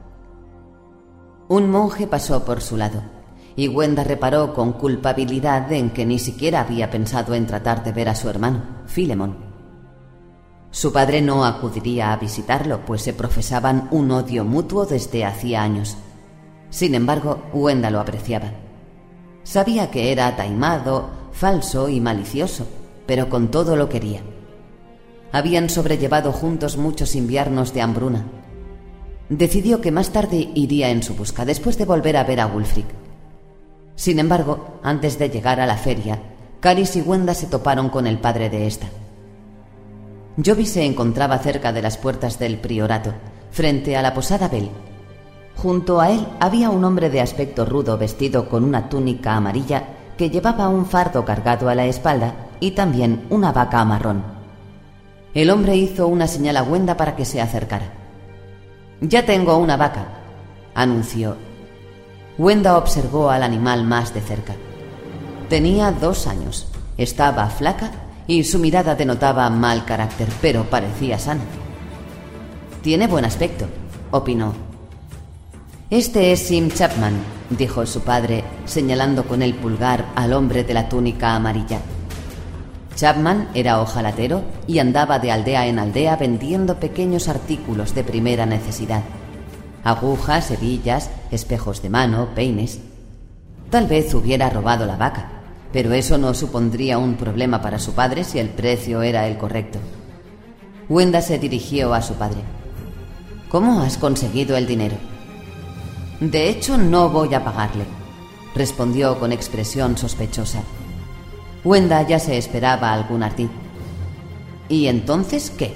Un monje pasó por su lado, y Wenda reparó con culpabilidad en que ni siquiera había pensado en tratar de ver a su hermano, Philemon. Su padre no acudiría a visitarlo, pues se profesaban un odio mutuo desde hacía años. Sin embargo, Wenda lo apreciaba. Sabía que era taimado, falso y malicioso, pero con todo lo quería. Habían sobrellevado juntos muchos inviernos de hambruna. Decidió que más tarde iría en su busca, después de volver a ver a Wulfric. Sin embargo, antes de llegar a la feria, Caris y Wenda se toparon con el padre de esta. Jovi se encontraba cerca de las puertas del priorato, frente a la posada Bell. Junto a él había un hombre de aspecto rudo vestido con una túnica amarilla que llevaba un fardo cargado a la espalda y también una vaca marrón. El hombre hizo una señal a Wenda para que se acercara. «Ya tengo una vaca», anunció. Wenda observó al animal más de cerca. Tenía 2 años, estaba flaca y su mirada denotaba mal carácter, pero parecía sana. «Tiene buen aspecto», opinó. «Este es Sim Chapman», dijo su padre, señalando con el pulgar al hombre de la túnica amarilla. Chapman era ojalatero y andaba de aldea en aldea vendiendo pequeños artículos de primera necesidad: agujas, hebillas, espejos de mano, peines. Tal vez hubiera robado la vaca, pero eso no supondría un problema para su padre si el precio era el correcto. Wenda se dirigió a su padre. «¿Cómo has conseguido el dinero?» «De hecho, no voy a pagarle», respondió con expresión sospechosa. Wenda ya se esperaba algún ardid. «¿Y entonces qué?»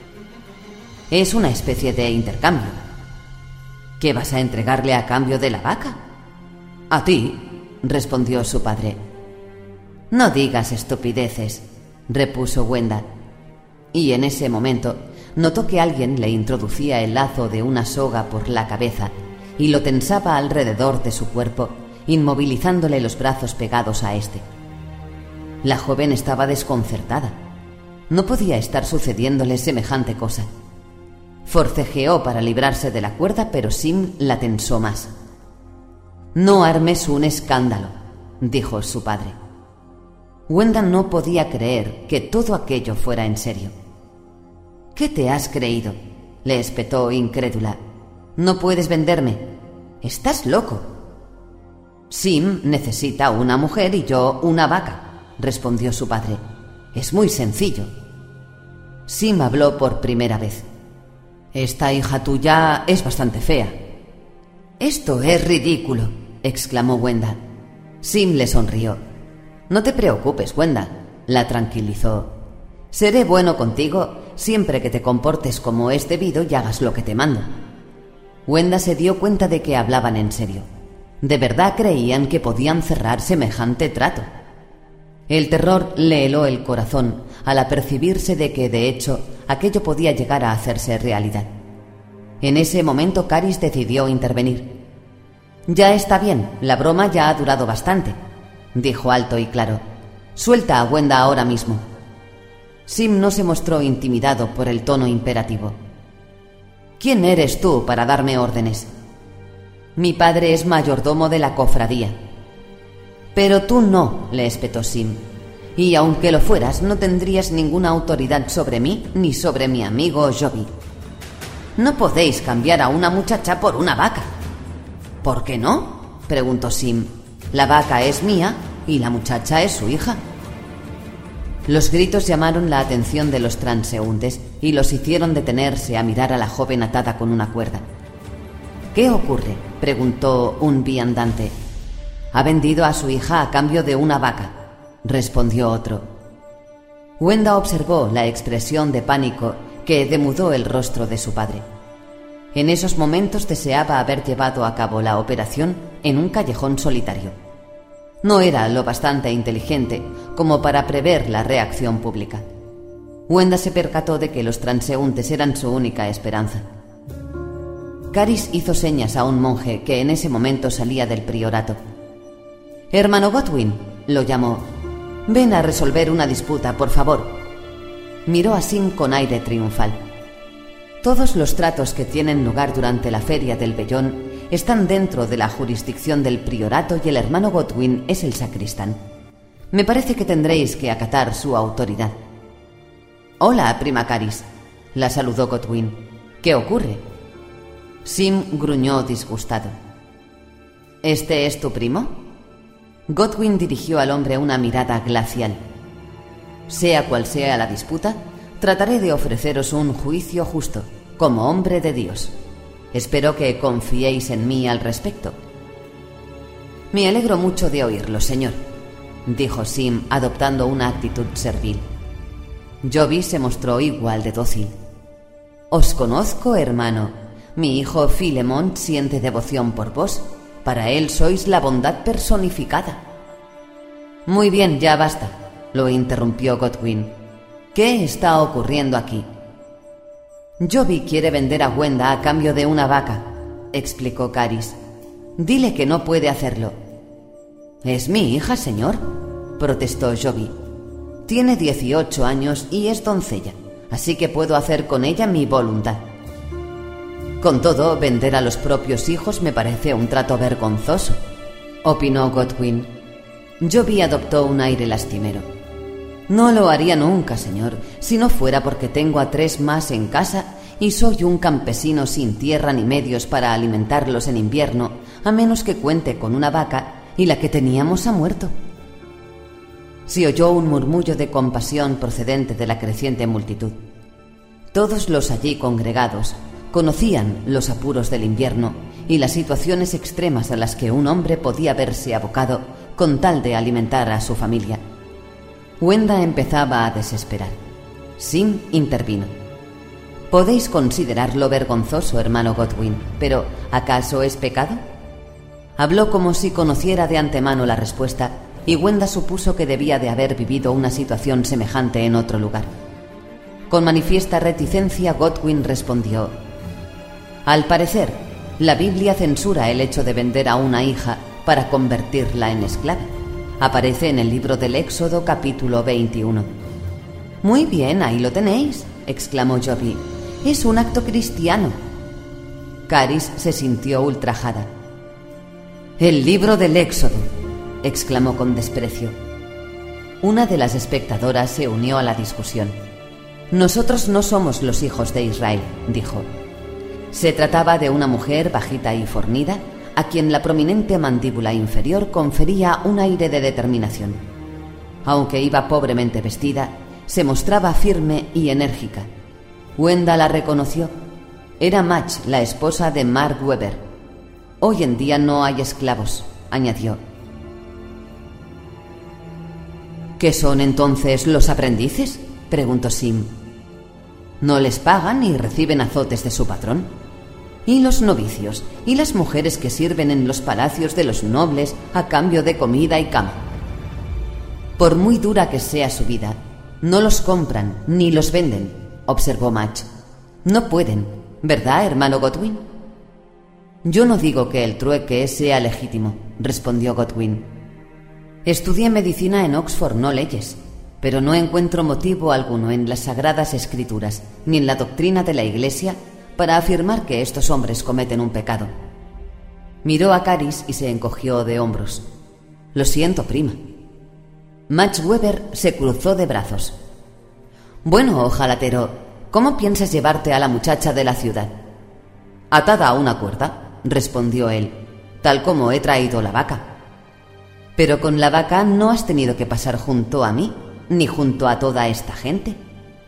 «Es una especie de intercambio». «¿Qué vas a entregarle a cambio de la vaca?» «A ti», respondió su padre. «No digas estupideces», repuso Wenda. Y en ese momento notó que alguien le introducía el lazo de una soga por la cabeza y lo tensaba alrededor de su cuerpo, inmovilizándole los brazos pegados a éste. La joven estaba desconcertada. No podía estar sucediéndole semejante cosa. Forcejeó para librarse de la cuerda, pero Sim la tensó más. «No armes un escándalo», dijo su padre. Wenda no podía creer que todo aquello fuera en serio. «¿Qué te has creído?», le espetó incrédula. «No puedes venderme. Estás loco». «Sim necesita una mujer y yo una vaca», respondió su padre. «Es muy sencillo». Sim habló por primera vez. «Esta hija tuya es bastante fea». «Esto es ridículo», exclamó Wenda. Sim le sonrió. «No te preocupes, Wenda», la tranquilizó. «Seré bueno contigo siempre que te comportes como es debido y hagas lo que te mando». Wenda se dio cuenta de que hablaban en serio. De verdad creían que podían cerrar semejante trato. El terror le heló el corazón al apercibirse de que, de hecho, aquello podía llegar a hacerse realidad. En ese momento Caris decidió intervenir. «Ya está bien, la broma ya ha durado bastante», dijo alto y claro. «Suelta a Wenda ahora mismo». Sim no se mostró intimidado por el tono imperativo. «¿Quién eres tú para darme órdenes?» «Mi padre es mayordomo de la cofradía». «Pero tú no», le espetó Sim. «Y aunque lo fueras, no tendrías ninguna autoridad sobre mí ni sobre mi amigo Joby. No podéis cambiar a una muchacha por una vaca». «¿Por qué no?», preguntó Sim. «La vaca es mía y la muchacha es su hija». Los gritos llamaron la atención de los transeúntes y los hicieron detenerse a mirar a la joven atada con una cuerda. «¿Qué ocurre?», preguntó un viandante. «Ha vendido a su hija a cambio de una vaca», respondió otro. Wenda observó la expresión de pánico que demudó el rostro de su padre. En esos momentos deseaba haber llevado a cabo la operación en un callejón solitario. No era lo bastante inteligente como para prever la reacción pública. Wenda se percató de que los transeúntes eran su única esperanza. Caris hizo señas a un monje que en ese momento salía del priorato. «Hermano Godwin», lo llamó. «Ven a resolver una disputa, por favor». Miró a Sim con aire triunfal. «Todos los tratos que tienen lugar durante la feria del vellón están dentro de la jurisdicción del priorato y el hermano Godwin es el sacristán. Me parece que tendréis que acatar su autoridad». «Hola, prima Caris», la saludó Godwin. «¿Qué ocurre?» Sim gruñó disgustado. «¿Este es tu primo?» Godwin dirigió al hombre una mirada glacial. «Sea cual sea la disputa, trataré de ofreceros un juicio justo, como hombre de Dios. Espero que confiéis en mí al respecto». «Me alegro mucho de oírlo, señor», dijo Sim, adoptando una actitud servil. Joby se mostró igual de dócil. «Os conozco, hermano. Mi hijo Philemon siente devoción por vos. Para él sois la bondad personificada». «Muy bien, ya basta», lo interrumpió Godwin. «¿Qué está ocurriendo aquí?» «Joby quiere vender a Wenda a cambio de una vaca», explicó Caris. Dile que no puede hacerlo. «Es mi hija, señor», protestó Joby. «Tiene 18 años y es doncella, así que puedo hacer con ella mi voluntad». «Con todo, vender a los propios hijos me parece un trato vergonzoso», opinó Godwin. Joby adoptó un aire lastimero. «No lo haría nunca, señor, si no fuera porque tengo a 3 más en casa y soy un campesino sin tierra ni medios para alimentarlos en invierno, a menos que cuente con una vaca, y la que teníamos ha muerto». Se oyó un murmullo de compasión procedente de la creciente multitud. Todos los allí congregados conocían los apuros del invierno y las situaciones extremas a las que un hombre podía verse abocado con tal de alimentar a su familia. Wenda empezaba a desesperar. Sim intervino. «Podéis considerarlo vergonzoso, hermano Godwin, pero ¿acaso es pecado?». Habló como si conociera de antemano la respuesta, y Wenda supuso que debía de haber vivido una situación semejante en otro lugar. Con manifiesta reticencia, Godwin respondió: «Al parecer, la Biblia censura el hecho de vender a una hija para convertirla en esclava. Aparece en el libro del Éxodo, capítulo 21. «Muy bien, ahí lo tenéis», exclamó Joby. «Es un acto cristiano». Caris se sintió ultrajada. «El libro del Éxodo», exclamó con desprecio. Una de las espectadoras se unió a la discusión. «Nosotros no somos los hijos de Israel», dijo. Se trataba de una mujer bajita y fornida, a quien la prominente mandíbula inferior confería un aire de determinación. Aunque iba pobremente vestida, se mostraba firme y enérgica. Wenda la reconoció. Era Madge, la esposa de Mark Webber. «Hoy en día no hay esclavos», añadió. «¿Qué son entonces los aprendices?», preguntó Sim. «No les pagan y reciben azotes de su patrón. ¿Y los novicios? ¿Y las mujeres que sirven en los palacios de los nobles a cambio de comida y cama? Por muy dura que sea su vida, no los compran ni los venden», observó Madge. «No pueden, ¿verdad, hermano Godwin?». «Yo no digo que el trueque sea legítimo», respondió Godwin. «Estudié medicina en Oxford, no leyes, pero no encuentro motivo alguno en las Sagradas Escrituras ni en la doctrina de la Iglesia para afirmar que estos hombres cometen un pecado». Miró a Caris y se encogió de hombros. «Lo siento, prima». Madge Webber se cruzó de brazos. «Bueno, ojalatero, ¿cómo piensas llevarte a la muchacha de la ciudad?». «Atada a una cuerda», respondió él, «tal como he traído la vaca». «Pero con la vaca no has tenido que pasar junto a mí, ni junto a toda esta gente».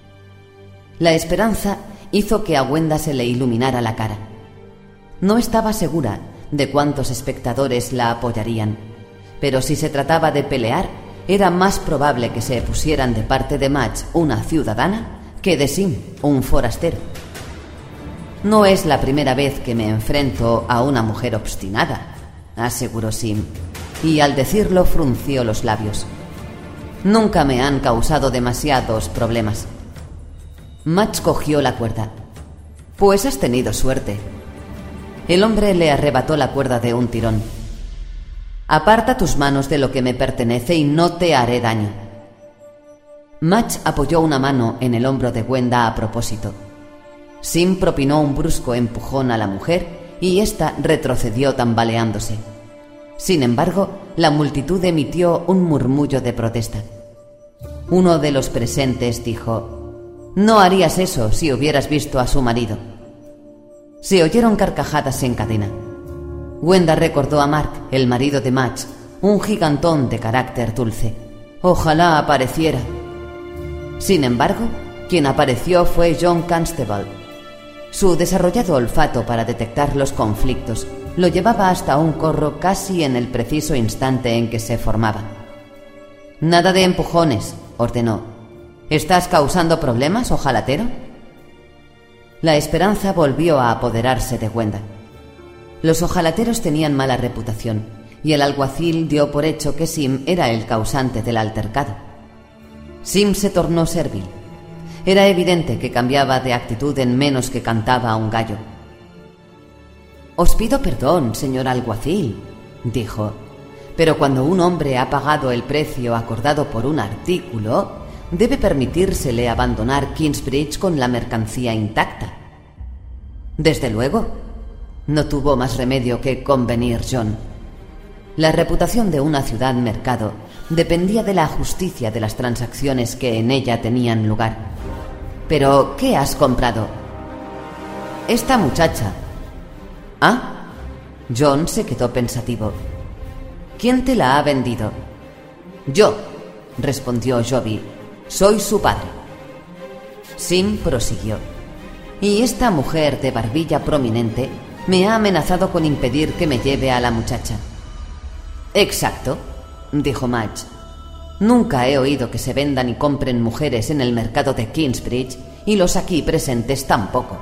La esperanza hizo que a Wenda se le iluminara la cara. No estaba segura de cuántos espectadores la apoyarían, pero si se trataba de pelear, era más probable que se pusieran de parte de Madge, una ciudadana, que de Sim, un forastero. «No es la primera vez que me enfrento a una mujer obstinada», aseguró Sim, y al decirlo frunció los labios. «Nunca me han causado demasiados problemas». Madge cogió la cuerda. «Pues has tenido suerte». El hombre le arrebató la cuerda de un tirón. «Aparta tus manos de lo que me pertenece y no te haré daño». Madge apoyó una mano en el hombro de Wenda a propósito. Sim propinó un brusco empujón a la mujer y ésta retrocedió tambaleándose. Sin embargo, la multitud emitió un murmullo de protesta. Uno de los presentes dijo: «No harías eso si hubieras visto a su marido». Se oyeron carcajadas en cadena. Wenda recordó a Mark, el marido de Madge, un gigantón de carácter dulce. Ojalá apareciera. Sin embargo, quien apareció fue John Constable. Su desarrollado olfato para detectar los conflictos lo llevaba hasta un corro casi en el preciso instante en que se formaba. «Nada de empujones», ordenó. «¿Estás causando problemas, ojalatero?». La esperanza volvió a apoderarse de Wenda. Los ojalateros tenían mala reputación y el alguacil dio por hecho que Sim era el causante del altercado. Sim se tornó servil. Era evidente que cambiaba de actitud en menos que cantaba a un gallo. «Os pido perdón, señor alguacil», dijo, «pero cuando un hombre ha pagado el precio acordado por un artículo, debe permitírsele abandonar Kingsbridge con la mercancía intacta». «Desde luego», no tuvo más remedio que convenir John. La reputación de una ciudad-mercado dependía de la justicia de las transacciones que en ella tenían lugar. «¿Pero qué has comprado?» «Esta muchacha». «¿Ah?» John se quedó pensativo. «¿Quién te la ha vendido?» «Yo», respondió Joby. «Soy su padre». Sim prosiguió. «Y esta mujer de barbilla prominente me ha amenazado con impedir que me lleve a la muchacha». «Exacto», dijo Madge. «Nunca he oído que se vendan y compren mujeres en el mercado de Kingsbridge, y los aquí presentes tampoco».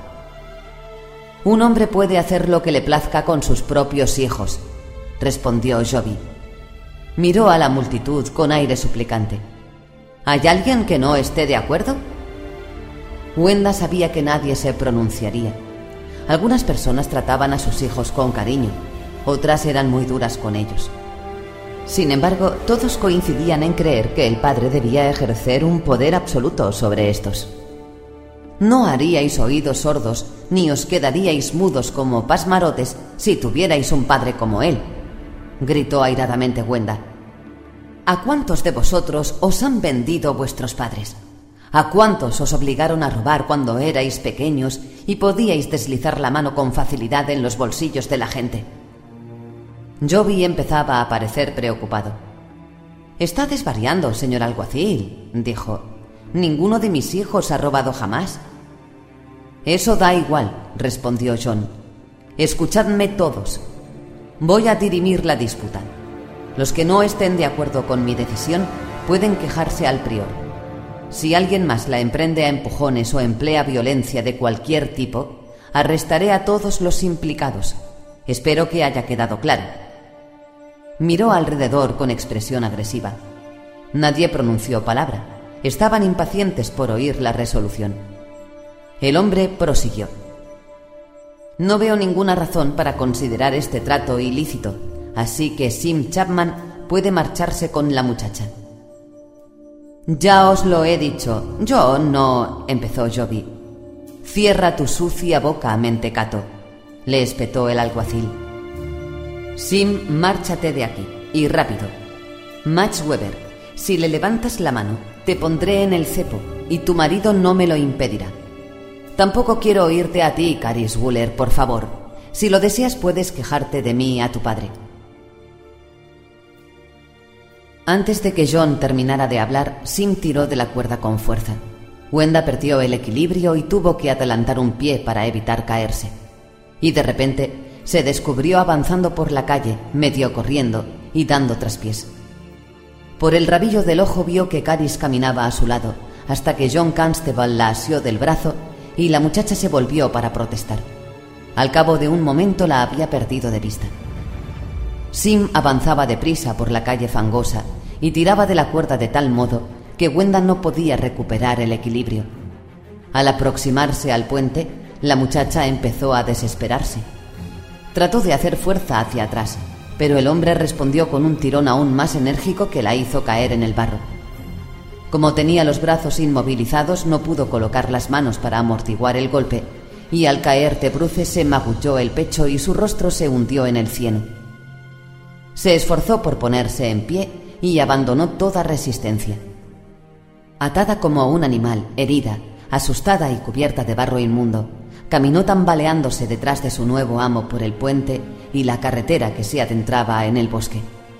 «Un hombre puede hacer lo que le plazca con sus propios hijos», respondió Joby. Miró a la multitud con aire suplicante. «¿Hay alguien que no esté de acuerdo?» Wenda sabía que nadie se pronunciaría. Algunas personas trataban a sus hijos con cariño, otras eran muy duras con ellos. Sin embargo, todos coincidían en creer que el padre debía ejercer un poder absoluto sobre estos. «No haríais oídos sordos, ni os quedaríais mudos como pasmarotes si tuvierais un padre como él», gritó airadamente Wenda. «¿A cuántos de vosotros os han vendido vuestros padres? ¿A cuántos os obligaron a robar cuando erais pequeños y podíais deslizar la mano con facilidad en los bolsillos de la gente?» Joby empezaba a parecer preocupado. «Está desvariando, señor alguacil», dijo. «Ninguno de mis hijos ha robado jamás». «Eso da igual», respondió John. «Escuchadme todos. Voy a dirimir la disputa. Los que no estén de acuerdo con mi decisión pueden quejarse al prior. Si alguien más la emprende a empujones o emplea violencia de cualquier tipo, arrestaré a todos los implicados. Espero que haya quedado claro». Miró alrededor con expresión agresiva. Nadie pronunció palabra. Estaban impacientes por oír la resolución. El hombre prosiguió. «No veo ninguna razón para considerar este trato ilícito, así que Sim Chapman puede marcharse con la muchacha». «Ya os lo he dicho, yo no», empezó Joby. «Cierra tu sucia boca, mentecato», le espetó el alguacil. «Sim, márchate de aquí, y rápido. Max Weber, si le levantas la mano, te pondré en el cepo, y tu marido no me lo impedirá. Tampoco quiero oírte a ti, Caris Wooler, por favor. Si lo deseas, puedes quejarte de mí a tu padre». Antes de que John terminara de hablar, Sim tiró de la cuerda con fuerza. Wenda perdió el equilibrio y tuvo que adelantar un pie para evitar caerse. Y de repente se descubrió avanzando por la calle, medio corriendo y dando traspiés. Por el rabillo del ojo vio que Caris caminaba a su lado, hasta que John Constable la asió del brazo y la muchacha se volvió para protestar. Al cabo de un momento la había perdido de vista. Sim avanzaba deprisa por la calle fangosa y tiraba de la cuerda de tal modo que Wenda no podía recuperar el equilibrio. Al aproximarse al puente, la muchacha empezó a desesperarse. Trató de hacer fuerza hacia atrás, pero el hombre respondió con un tirón aún más enérgico que la hizo caer en el barro. Como tenía los brazos inmovilizados, no pudo colocar las manos para amortiguar el golpe, y al caer de bruces se magulló el pecho y su rostro se hundió en el cieno. Se esforzó por ponerse en pie y abandonó toda resistencia. Atada como un animal, herida, asustada y cubierta de barro inmundo, caminó tambaleándose detrás de su nuevo amo por el puente y la carretera que se adentraba en el bosque.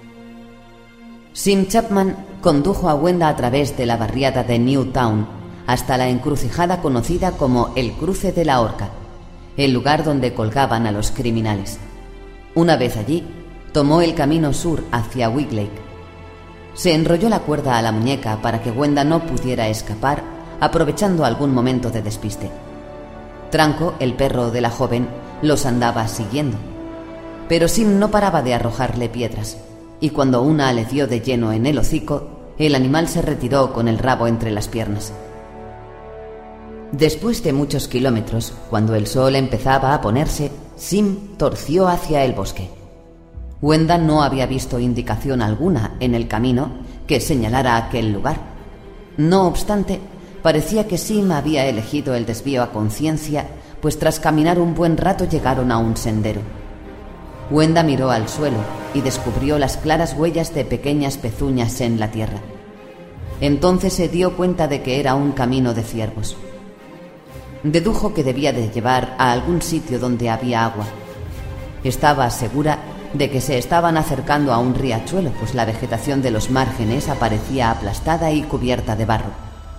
Sim Chapman condujo a Wenda a través de la barriada de Newtown hasta la encrucijada conocida como el Cruce de la Horca, el lugar donde colgaban a los criminales. Una vez allí, tomó el camino sur hacia Wiglake. Se enrolló la cuerda a la muñeca para que Wenda no pudiera escapar, aprovechando algún momento de despiste. Tranco, el perro de la joven, los andaba siguiendo. Pero Sim no paraba de arrojarle piedras, y cuando una le dio de lleno en el hocico, el animal se retiró con el rabo entre las piernas. Después de muchos kilómetros, cuando el sol empezaba a ponerse, Sim torció hacia el bosque. Wenda no había visto indicación alguna en el camino que señalara aquel lugar. No obstante, parecía que Sim había elegido el desvío a conciencia, pues tras caminar un buen rato llegaron a un sendero. Wenda miró al suelo y descubrió las claras huellas de pequeñas pezuñas en la tierra. Entonces se dio cuenta de que era un camino de ciervos. Dedujo que debía de llevar a algún sitio donde había agua. Estaba segura de que se estaban acercando a un riachuelo, pues la vegetación de los márgenes aparecía aplastada y cubierta de barro.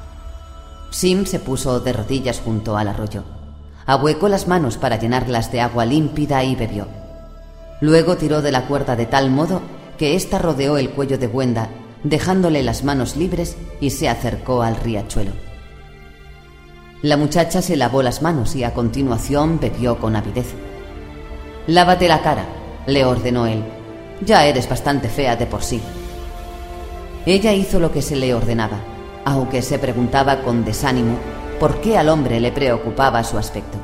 Sim se puso de rodillas junto al arroyo. Ahuecó las manos para llenarlas de agua límpida y bebió. Luego tiró de la cuerda de tal modo que ésta rodeó el cuello de Wenda, dejándole las manos libres, y se acercó al riachuelo. La muchacha se lavó las manos y a continuación bebió con avidez. «Lávate la cara», le ordenó él. «Ya eres bastante fea de por sí». Ella hizo lo que se le ordenaba, aunque se preguntaba con desánimo por qué al hombre le preocupaba su aspecto.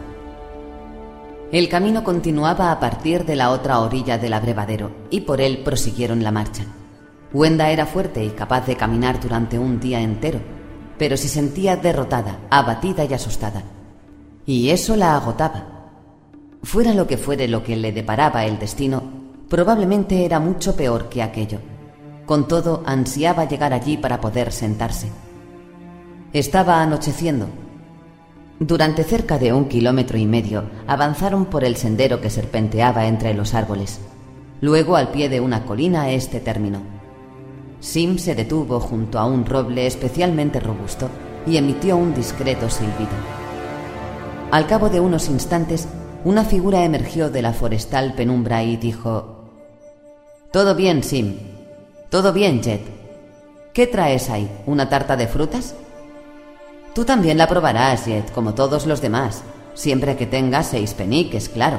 El camino continuaba a partir de la otra orilla del abrevadero y por él prosiguieron la marcha. Wenda era fuerte y capaz de caminar durante un día entero, pero se sentía derrotada, abatida y asustada. Y eso la agotaba. Fuera lo que fuere lo que le deparaba el destino, probablemente era mucho peor que aquello. Con todo, ansiaba llegar allí para poder sentarse. Estaba anocheciendo. Durante cerca de 1,5 kilómetros avanzaron por el sendero que serpenteaba entre los árboles. Luego, al pie de una colina, este terminó. Sim se detuvo junto a un roble especialmente robusto y emitió un discreto silbido. Al cabo de unos instantes, una figura emergió de la forestal penumbra y dijo: «Todo bien, Sim. Todo bien, Jet. ¿Qué traes ahí? ¿Una tarta de frutas?» «Tú también la probarás, Jet, como todos los demás, siempre que tengas 6 peniques, claro».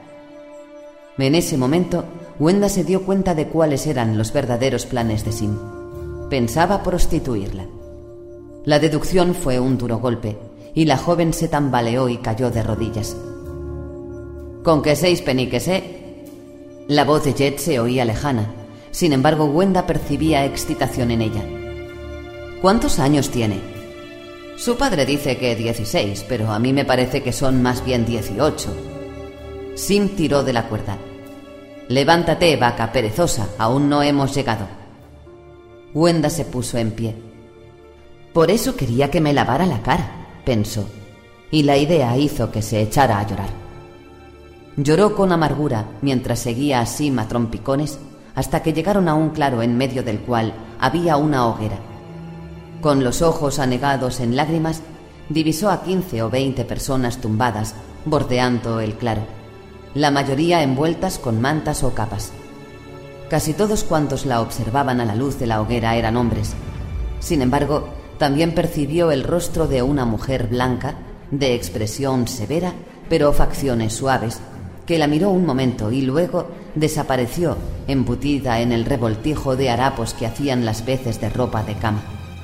En ese momento, Wenda se dio cuenta de cuáles eran los verdaderos planes de Sim. Pensaba prostituirla. La deducción fue un duro golpe, y la joven se tambaleó y cayó de rodillas. «¿Con qué 6 peniques, La voz de Jet se oía lejana. Sin embargo, Wenda percibía excitación en ella. «¿Cuántos años tiene?» «Su padre dice que 16, pero a mí me parece que son más bien 18. Sim tiró de la cuerda. «Levántate, vaca perezosa, aún no hemos llegado». Wenda se puso en pie. «Por eso quería que me lavara la cara», pensó, y la idea hizo que se echara a llorar. Lloró con amargura mientras seguía a Sim a trompicones hasta que llegaron a un claro en medio del cual había una hoguera. Con los ojos anegados en lágrimas, divisó a 15 o 20 personas tumbadas bordeando el claro, la mayoría envueltas con mantas o capas. Casi todos cuantos la observaban a la luz de la hoguera eran hombres. Sin embargo, también percibió el rostro de una mujer blanca, de expresión severa, pero facciones suaves, que la miró un momento y luego desapareció, embutida en el revoltijo de harapos que hacían las veces de ropa de cama.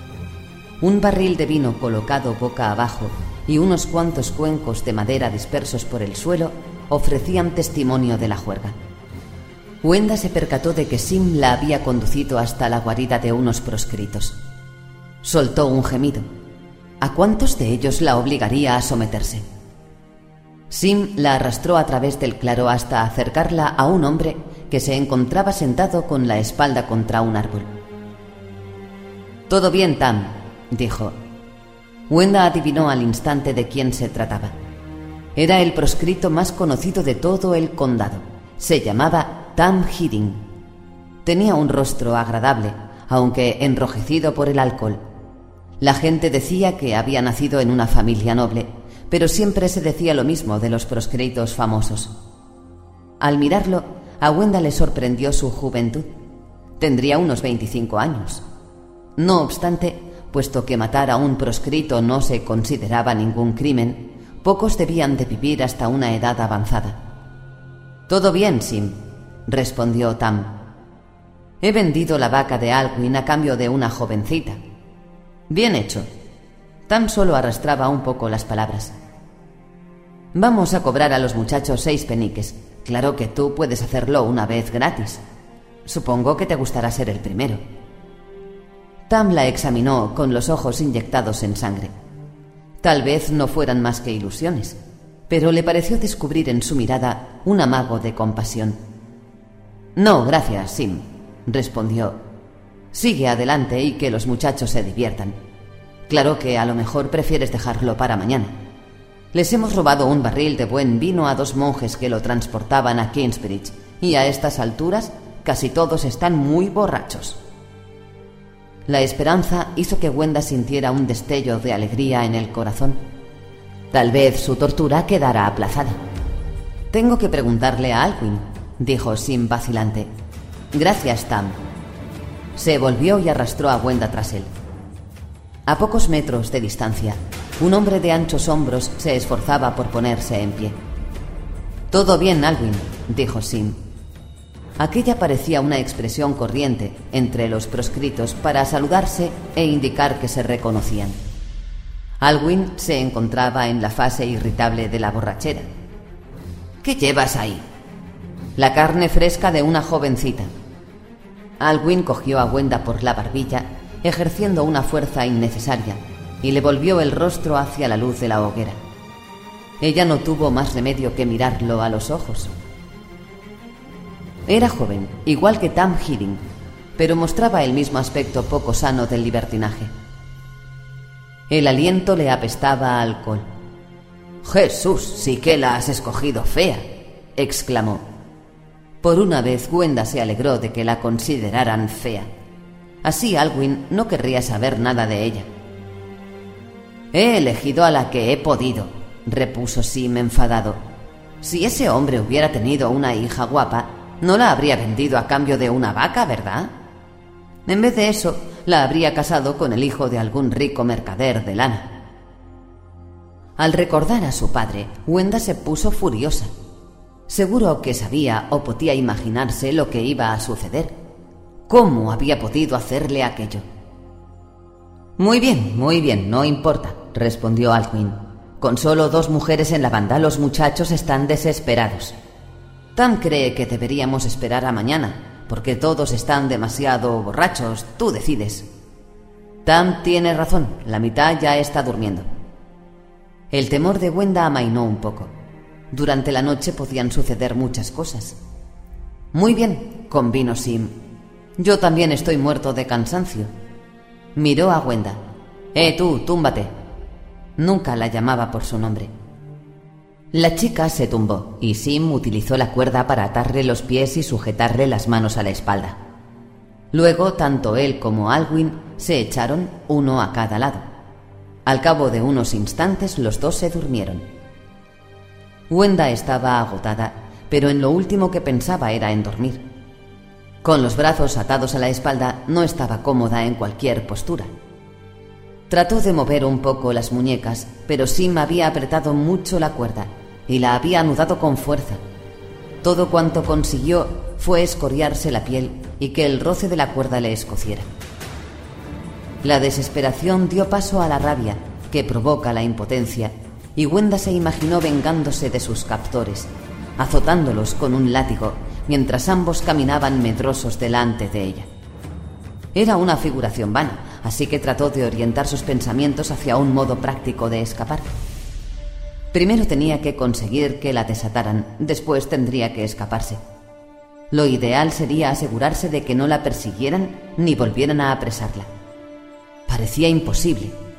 Un barril de vino colocado boca abajo y unos cuantos cuencos de madera dispersos por el suelo ofrecían testimonio de la juerga. Wenda se percató de que Sim la había conducido hasta la guarida de unos proscritos. Soltó un gemido. ¿A cuántos de ellos la obligaría a someterse? Sim la arrastró a través del claro hasta acercarla a un hombre que se encontraba sentado con la espalda contra un árbol. «Todo bien, Tam», dijo. Wenda adivinó al instante de quién se trataba. Era el proscrito más conocido de todo el condado. Se llamaba Tam Hidding. Tenía un rostro agradable, aunque enrojecido por el alcohol. La gente decía que había nacido en una familia noble, pero siempre se decía lo mismo de los proscritos famosos. Al mirarlo, a Wenda le sorprendió su juventud. Tendría unos 25 años. No obstante, puesto que matar a un proscrito no se consideraba ningún crimen, pocos debían de vivir hasta una edad avanzada. «Todo bien, Sim», respondió Tam. «He vendido la vaca de Alcuin a cambio de una jovencita». «Bien hecho». Tam solo arrastraba un poco las palabras. Vamos a cobrar a los muchachos 6 peniques. Claro que tú puedes hacerlo una vez gratis. Supongo que te gustará ser el primero. Tam la examinó con los ojos inyectados en sangre. Tal vez no fueran más que ilusiones, pero le pareció descubrir en su mirada un amago de compasión. No, gracias, Sim, respondió. Sigue adelante y que los muchachos se diviertan. Claro que a lo mejor prefieres dejarlo para mañana. Les hemos robado un barril de buen vino a 2 monjes que lo transportaban a Kingsbridge, y a estas alturas casi todos están muy borrachos. La esperanza hizo que Wenda sintiera un destello de alegría en el corazón. Tal vez su tortura quedara aplazada. Tengo que preguntarle a Alcuin, dijo Sim vacilante. Gracias, Tam. Se volvió y arrastró a Wenda tras él. A pocos metros de distancia, un hombre de anchos hombros se esforzaba por ponerse en pie. Todo bien, Alcuin, dijo Sim. Aquella parecía una expresión corriente entre los proscritos para saludarse e indicar que se reconocían. Alcuin se encontraba en la fase irritable de la borrachera. ¿Qué llevas ahí? La carne fresca de una jovencita. Alcuin cogió a Wenda por la barbilla, ejerciendo una fuerza innecesaria, y le volvió el rostro hacia la luz de la hoguera. Ella no tuvo más remedio que mirarlo a los ojos. Era joven, igual que Tam Hiddink, pero mostraba el mismo aspecto poco sano del libertinaje. El aliento le apestaba a alcohol. «Jesús, sí que la has escogido fea», exclamó. Por una vez Wenda se alegró de que la consideraran fea. Así Alcuin no querría saber nada de ella. «He elegido a la que he podido», repuso Sim enfadado. «Si ese hombre hubiera tenido una hija guapa, no la habría vendido a cambio de una vaca, ¿verdad? En vez de eso, la habría casado con el hijo de algún rico mercader de lana». Al recordar a su padre, Wenda se puso furiosa. Seguro que sabía o podía imaginarse lo que iba a suceder. ¿Cómo había podido hacerle aquello? Muy bien, no importa, respondió Alcuin. Con solo 2 mujeres en la banda, los muchachos están desesperados. Tam cree que deberíamos esperar a mañana, porque todos están demasiado borrachos. Tú decides. Tam tiene razón, la mitad ya está durmiendo. El temor de Wenda amainó un poco. Durante la noche podían suceder muchas cosas. Muy bien, convino Sim. Yo también estoy muerto de cansancio. Miró a Wenda. Tú, túmbate. Nunca la llamaba por su nombre. La chica se tumbó y Sim utilizó la cuerda para atarle los pies y sujetarle las manos a la espalda. Luego, tanto él como Alcuin se echaron uno a cada lado. Al cabo de unos instantes, los 2 se durmieron. Wenda estaba agotada, pero en lo último que pensaba era en dormir. Con los brazos atados a la espalda, no estaba cómoda en cualquier postura. Trató de mover un poco las muñecas, pero Sim había apretado mucho la cuerda y la había anudado con fuerza. Todo cuanto consiguió fue escoriarse la piel y que el roce de la cuerda le escociera. La desesperación dio paso a la rabia, que provoca la impotencia, y Wenda se imaginó vengándose de sus captores, azotándolos con un látigo, mientras ambos caminaban medrosos delante de ella. Era una figuración vana, así que trató de orientar sus pensamientos hacia un modo práctico de escapar. Primero tenía que conseguir que la desataran, después tendría que escaparse. Lo ideal sería asegurarse de que no la persiguieran ni volvieran a apresarla. Parecía imposible,